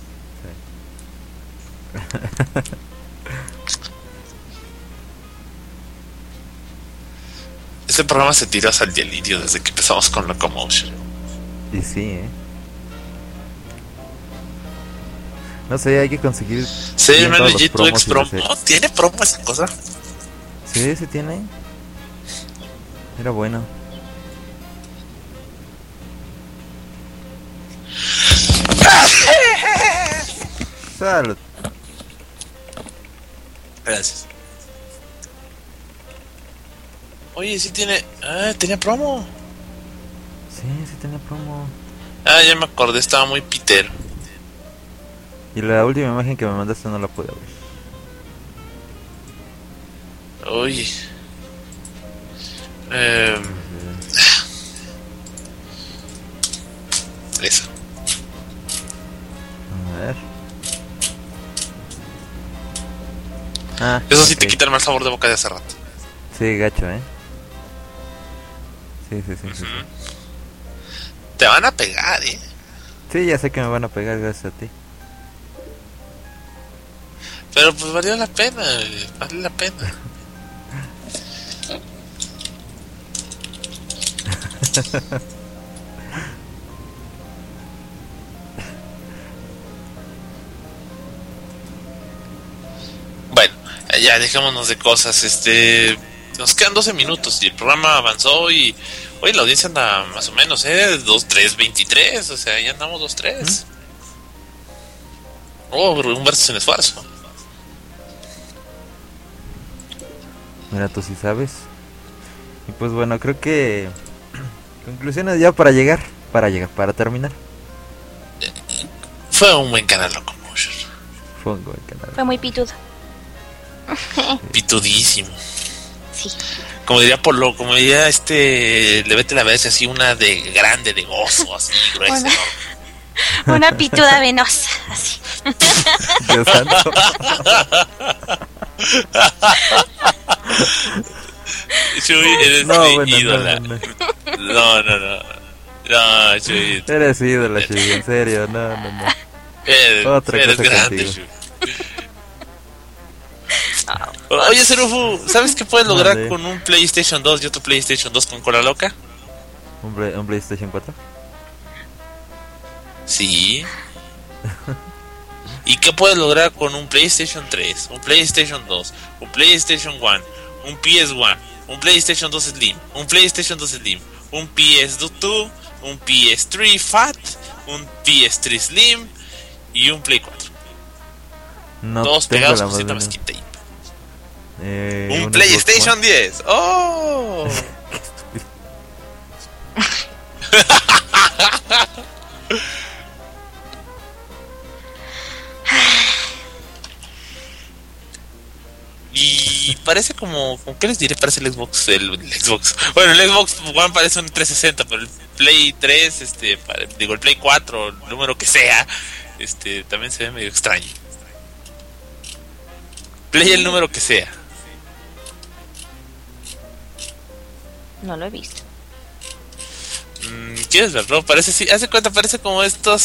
Este programa se tiró hasta el delirio desde que empezamos con Locomotion. Y sí, No sé, hay que conseguir. Sí, bien todos los G2X promos y promo. hacer- ¿Oh, ¿tiene promo esa cosa? Sí, sí tiene. Era bueno. Salud. Gracias. Oye, sí tiene... Ah, tenía promo. Sí, sí tenía promo. Ah, ya me acordé, estaba muy pitero. Y la última imagen que me mandaste no la pude ver. Oye. Esa. A ver. Ah, Eso sí te ok. quita el mal sabor de boca de hace rato. Sí, gacho, Sí. Te van a pegar, Sí, ya sé que me van a pegar gracias a ti. Pero pues valió la pena, vale la pena. Bueno, ya dejémonos de cosas. Nos quedan 12 minutos y el programa avanzó y hoy la audiencia anda más o menos, 2-3-23, o sea, ya andamos 2-3. Oh, un verso sin esfuerzo. Mira, tú sí sabes. Y pues bueno, creo que conclusiones ya para terminar. Fue un buen canal Locomotion. Fue un buen canal. Fue muy pitudo. Pitudísimo. Sí. Como diría Polo, como diría le vete la vez así una de grande, de gozo, así gruesa. Una pituda venosa, así. Dios santo. Chuy, eres No, mi bueno, ídola. no. No, Chuy. Eres ídola, Chuy, en serio, no. Otra Eres cosa grande, contigo. Chuy. Oye, Serufu, ¿sabes qué puedes lograr Mande. con un PlayStation 2 y otro PlayStation 2 con cola loca? ¿Un PlayStation 4? Sí. ¿Y qué puedes lograr con un PlayStation 3, un PlayStation 2, un PlayStation 1, un PS1, un PlayStation 2 Slim, un PlayStation 2 Slim, un PS2, un PS3 Fat, un PS3 Slim y un Play 4? No Todos tengo pegados la con más cinta mínima. masquita tape. Un Un PlayStation 10. ¡Oh! Y parece como ¿qué les diré? Parece el Xbox, el Xbox. Bueno, el Xbox One parece un 360, pero el Play 3, el Play 4, el número que sea, también se ve medio extraño. Play el número que sea. No lo he visto. ¿Quieres verlo? Parece, sí, hace cuenta, parece como estos,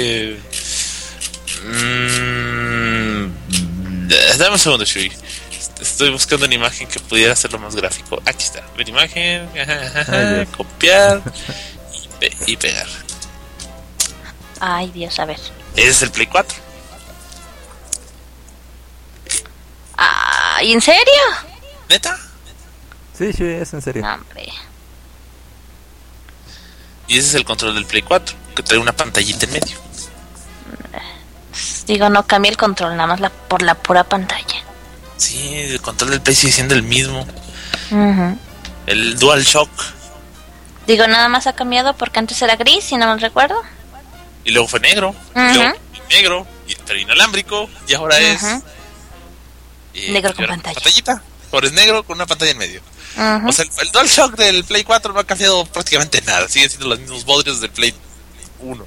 dame un segundo, Shui. Estoy buscando una imagen que pudiera hacerlo más gráfico. Aquí está, ver imagen, Dios. copiar y pegar. Ay, Dios, a ver. Ese es el Play 4. Ay, ¿en serio? ¿Neta? Sí, es en serio. No, hombre. Y ese es el control del Play 4, que trae una pantallita en medio. Digo, no cambié el control, nada más por la pura pantalla. Sí, el control del Play sigue siendo el mismo. Ujú. El DualShock. Digo, nada más ha cambiado porque antes era gris, si no mal recuerdo. Y luego fue negro. Y Ajá. luego negro. pero inalámbrico, y ahora es negro con una pantalla. pantallita. Ahora es negro con una pantalla en medio. Ujú. O sea, el DualShock del Play 4 no ha cambiado prácticamente nada. Siguen siendo los mismos bodrios del Play 1.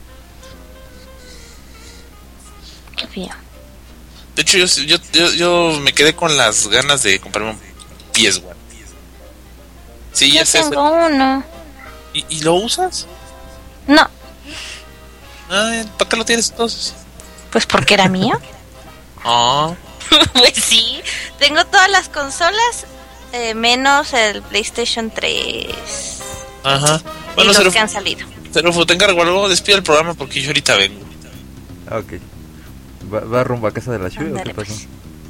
Qué feo. De hecho, yo me quedé con las ganas de comprarme un PS1. Sí, ya Yo sé. tengo uno. ¿Y lo usas? No, ¿Para qué lo tienes entonces? pues porque era mío. Ah, Pues sí, tengo todas las consolas, menos el PlayStation 3 ajá. y Bueno, los que han salido. Serufo, te encargo algo, despide el programa porque yo ahorita vengo. Ok. ¿Va rumbo a casa de la Shui o qué Ándale, pasó? pues.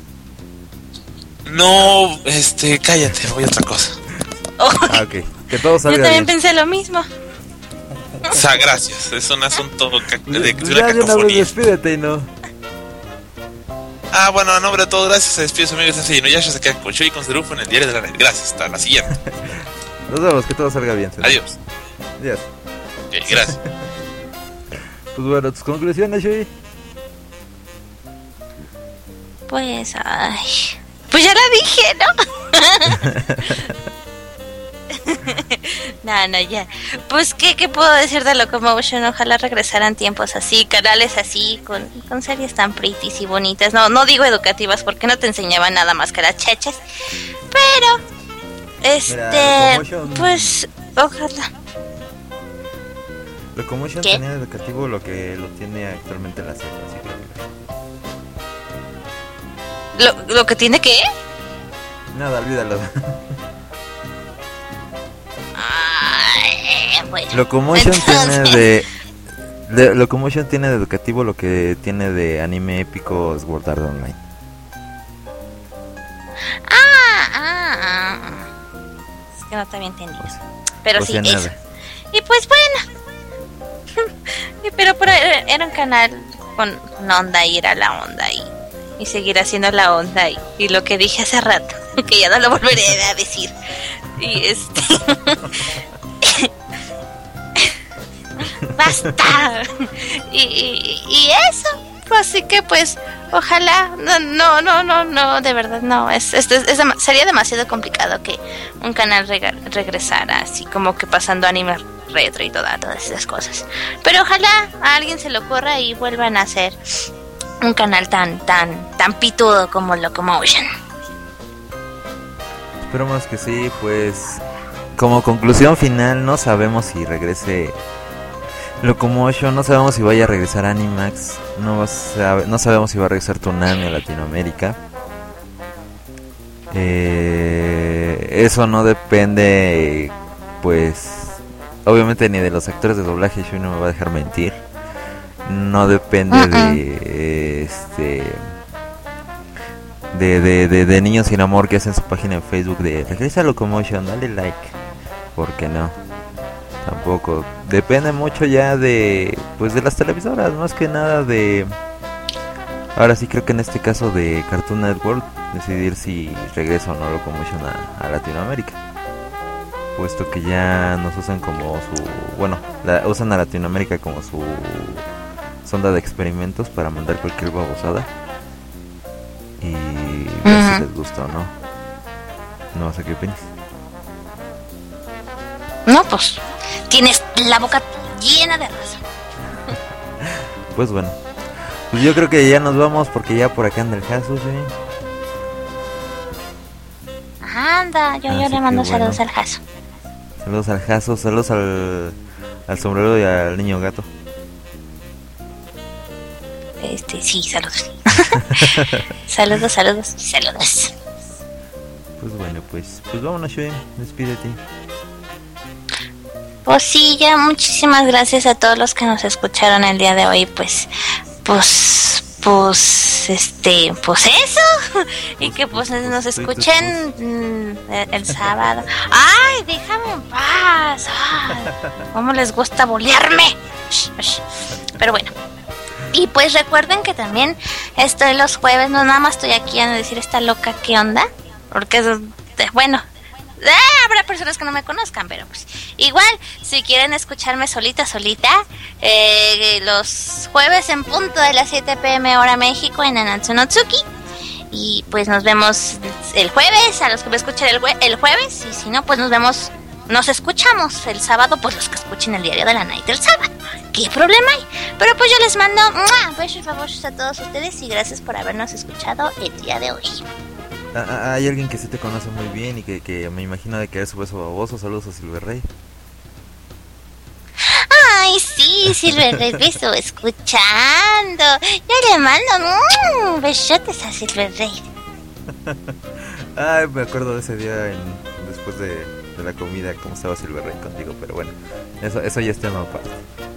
No, cállate, voy a otra cosa. Ah, ok. Que todo Yo salga también bien. pensé lo mismo. O sea, gracias, es un asunto de Ya una de una vez cacofonía. despídete y no. Ah, bueno, a nombre de todos, gracias, se despide su amigo Sensei Inuyasha, se queda con Shui y con Serufo en el diario de la net. Gracias, hasta la siguiente. Nos vemos, que todo salga bien. Sensei. Adiós. Adiós. Ok, gracias. Pues bueno, tus conclusiones, Shui. Pues, ay. Pues ya la dije, ¿no? No, ya. Pues, ¿qué puedo decir de Locomotion? Ojalá regresaran tiempos así, canales así, con series tan pretty y bonitas. No digo educativas porque no te enseñaban nada más que las cheches. Pero, Locomotion- pues, ojalá. Locomotion ¿Qué? tenía de educativo lo que lo tiene actualmente la serie, así que... ¿Lo que tiene que? Nada, olvídalo. Ay, bueno. Locomotion Entonces- tiene de Locomotion tiene de educativo lo que tiene de anime épico Sword Art Online. Es que no te había entendido. Pero O sí, sea, eso. nada. Y pues bueno. Pero era un canal con onda y era la onda y seguirá siendo la onda y lo que dije hace rato, que ya no lo volveré a decir. Y ¡basta! Y eso. Así que pues ojalá no, de verdad no, sería demasiado complicado que un canal regresara así como que pasando anime retro y todas esas cosas. Pero ojalá a alguien se le ocurra y vuelvan a hacer un canal tan pitudo como Locomotion. Esperemos que sí, pues como conclusión final no sabemos si regrese Locomotion, no sabemos si vaya a regresar Animax, no sabemos si va a regresar Toonami a Latinoamérica. Eso no depende, pues, obviamente ni de los actores de doblaje, yo no me va a dejar mentir. No depende de Niños Sin Amor, que hacen su página en Facebook de regresa Locomotion, dale like, porque no. Tampoco depende mucho ya de las televisoras, más que nada de, ahora sí creo que en este caso de Cartoon Network, decidir si regresa o no Locomotion a Latinoamérica, puesto que ya nos usan como usan a Latinoamérica como su sonda de experimentos para mandar cualquier babosada y ver si les gusta o no. No sé qué opinas. No, pues tienes la boca llena de razón. Pues bueno, pues yo creo que ya nos vamos porque ya por acá anda el Jasu, ¿sí? Anda, yo Así le mando que bueno. saludos al Jaso. Saludos al Jasu, saludos al sombrero y al niño gato. Sí, saludos. saludos. Pues bueno, pues vámonos, Shuen, despídete. Pues sí, ya muchísimas gracias a todos los que nos escucharon el día de hoy, pues eso, y que pues nos escuchen el sábado. Ay, déjame en paz. Ay, cómo les gusta bolearme. Pero bueno. Y pues recuerden que también estoy los jueves, no nada más estoy aquí a decir esta loca qué onda, porque bueno, Habrá personas que no me conozcan, pero pues igual, si quieren escucharme solita, los jueves en punto de las 7 p.m. hora México en Anatsu no Tsuki. Y pues nos vemos el jueves, a los que me escuchen el jueves, y si no, pues nos escuchamos el sábado, pues los que escuchen el diario de la Night el sábado. ¿Qué problema hay? Pero pues yo les mando besos y favores a todos ustedes y gracias por habernos escuchado el día de hoy. Hay alguien que sí te conoce muy bien y que me imagino de que eres su beso baboso. Saludos a Silver Rey. Ay, sí, Silver Rey, beso, escuchando. Yo le mando besotes a Silver Rey. Ay, me acuerdo de ese día después de la comida, cómo estaba Silver Rey contigo, pero bueno, eso ya está en una parte.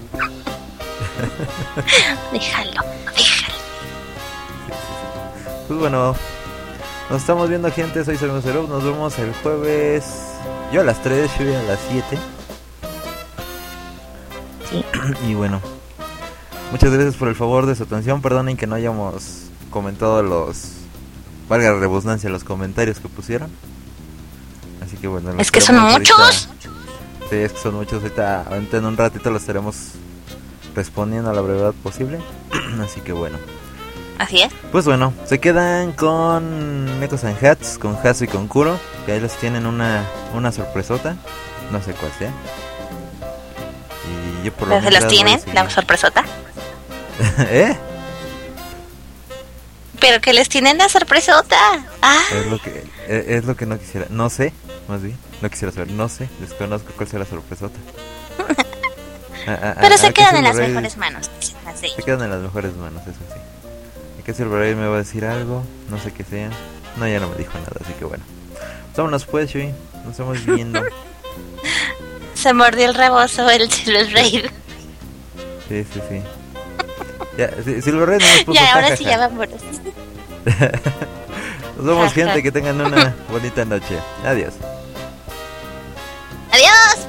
Déjalo. Pues bueno, nos estamos viendo, gente. Soy Sereno Zero. Nos vemos el jueves. Yo a las 3, yo a las 7. Sí. Y bueno, muchas gracias por el favor de su atención. Perdonen que no hayamos comentado valga la redundancia, los comentarios que pusieron. Así que bueno, es que son muchos. Sí, es que son muchos. Ahorita en un ratito los estaremos respondiendo a la brevedad posible. Así que bueno. Así es. Pues bueno, se quedan con Nekos and Hats, con Hasu y con Kuro, que ahí les tienen una sorpresota, no sé cuál sea. Y yo por lo menos ¿se las tienen? ¿La sorpresota? ¿Eh? Pero que les tienen la sorpresota. Es lo que no quisiera, no sé, más bien, no quisiera saber, no sé, desconozco cuál sea la sorpresota. Pero se quedan en las mejores manos. Se quedan en las mejores manos, eso sí. Que Silver Rey me va a decir algo, no sé qué sea. No, ya no me dijo nada, así que bueno. Vámonos pues, Shui. Nos estamos viendo. Se mordió el rebozo el Silver Rey. Sí. Ya, Silver Rey no nos puso. Ya, ahora sí ya vámonos. Nos vemos, gente, que tengan una bonita noche. Adiós. Adiós.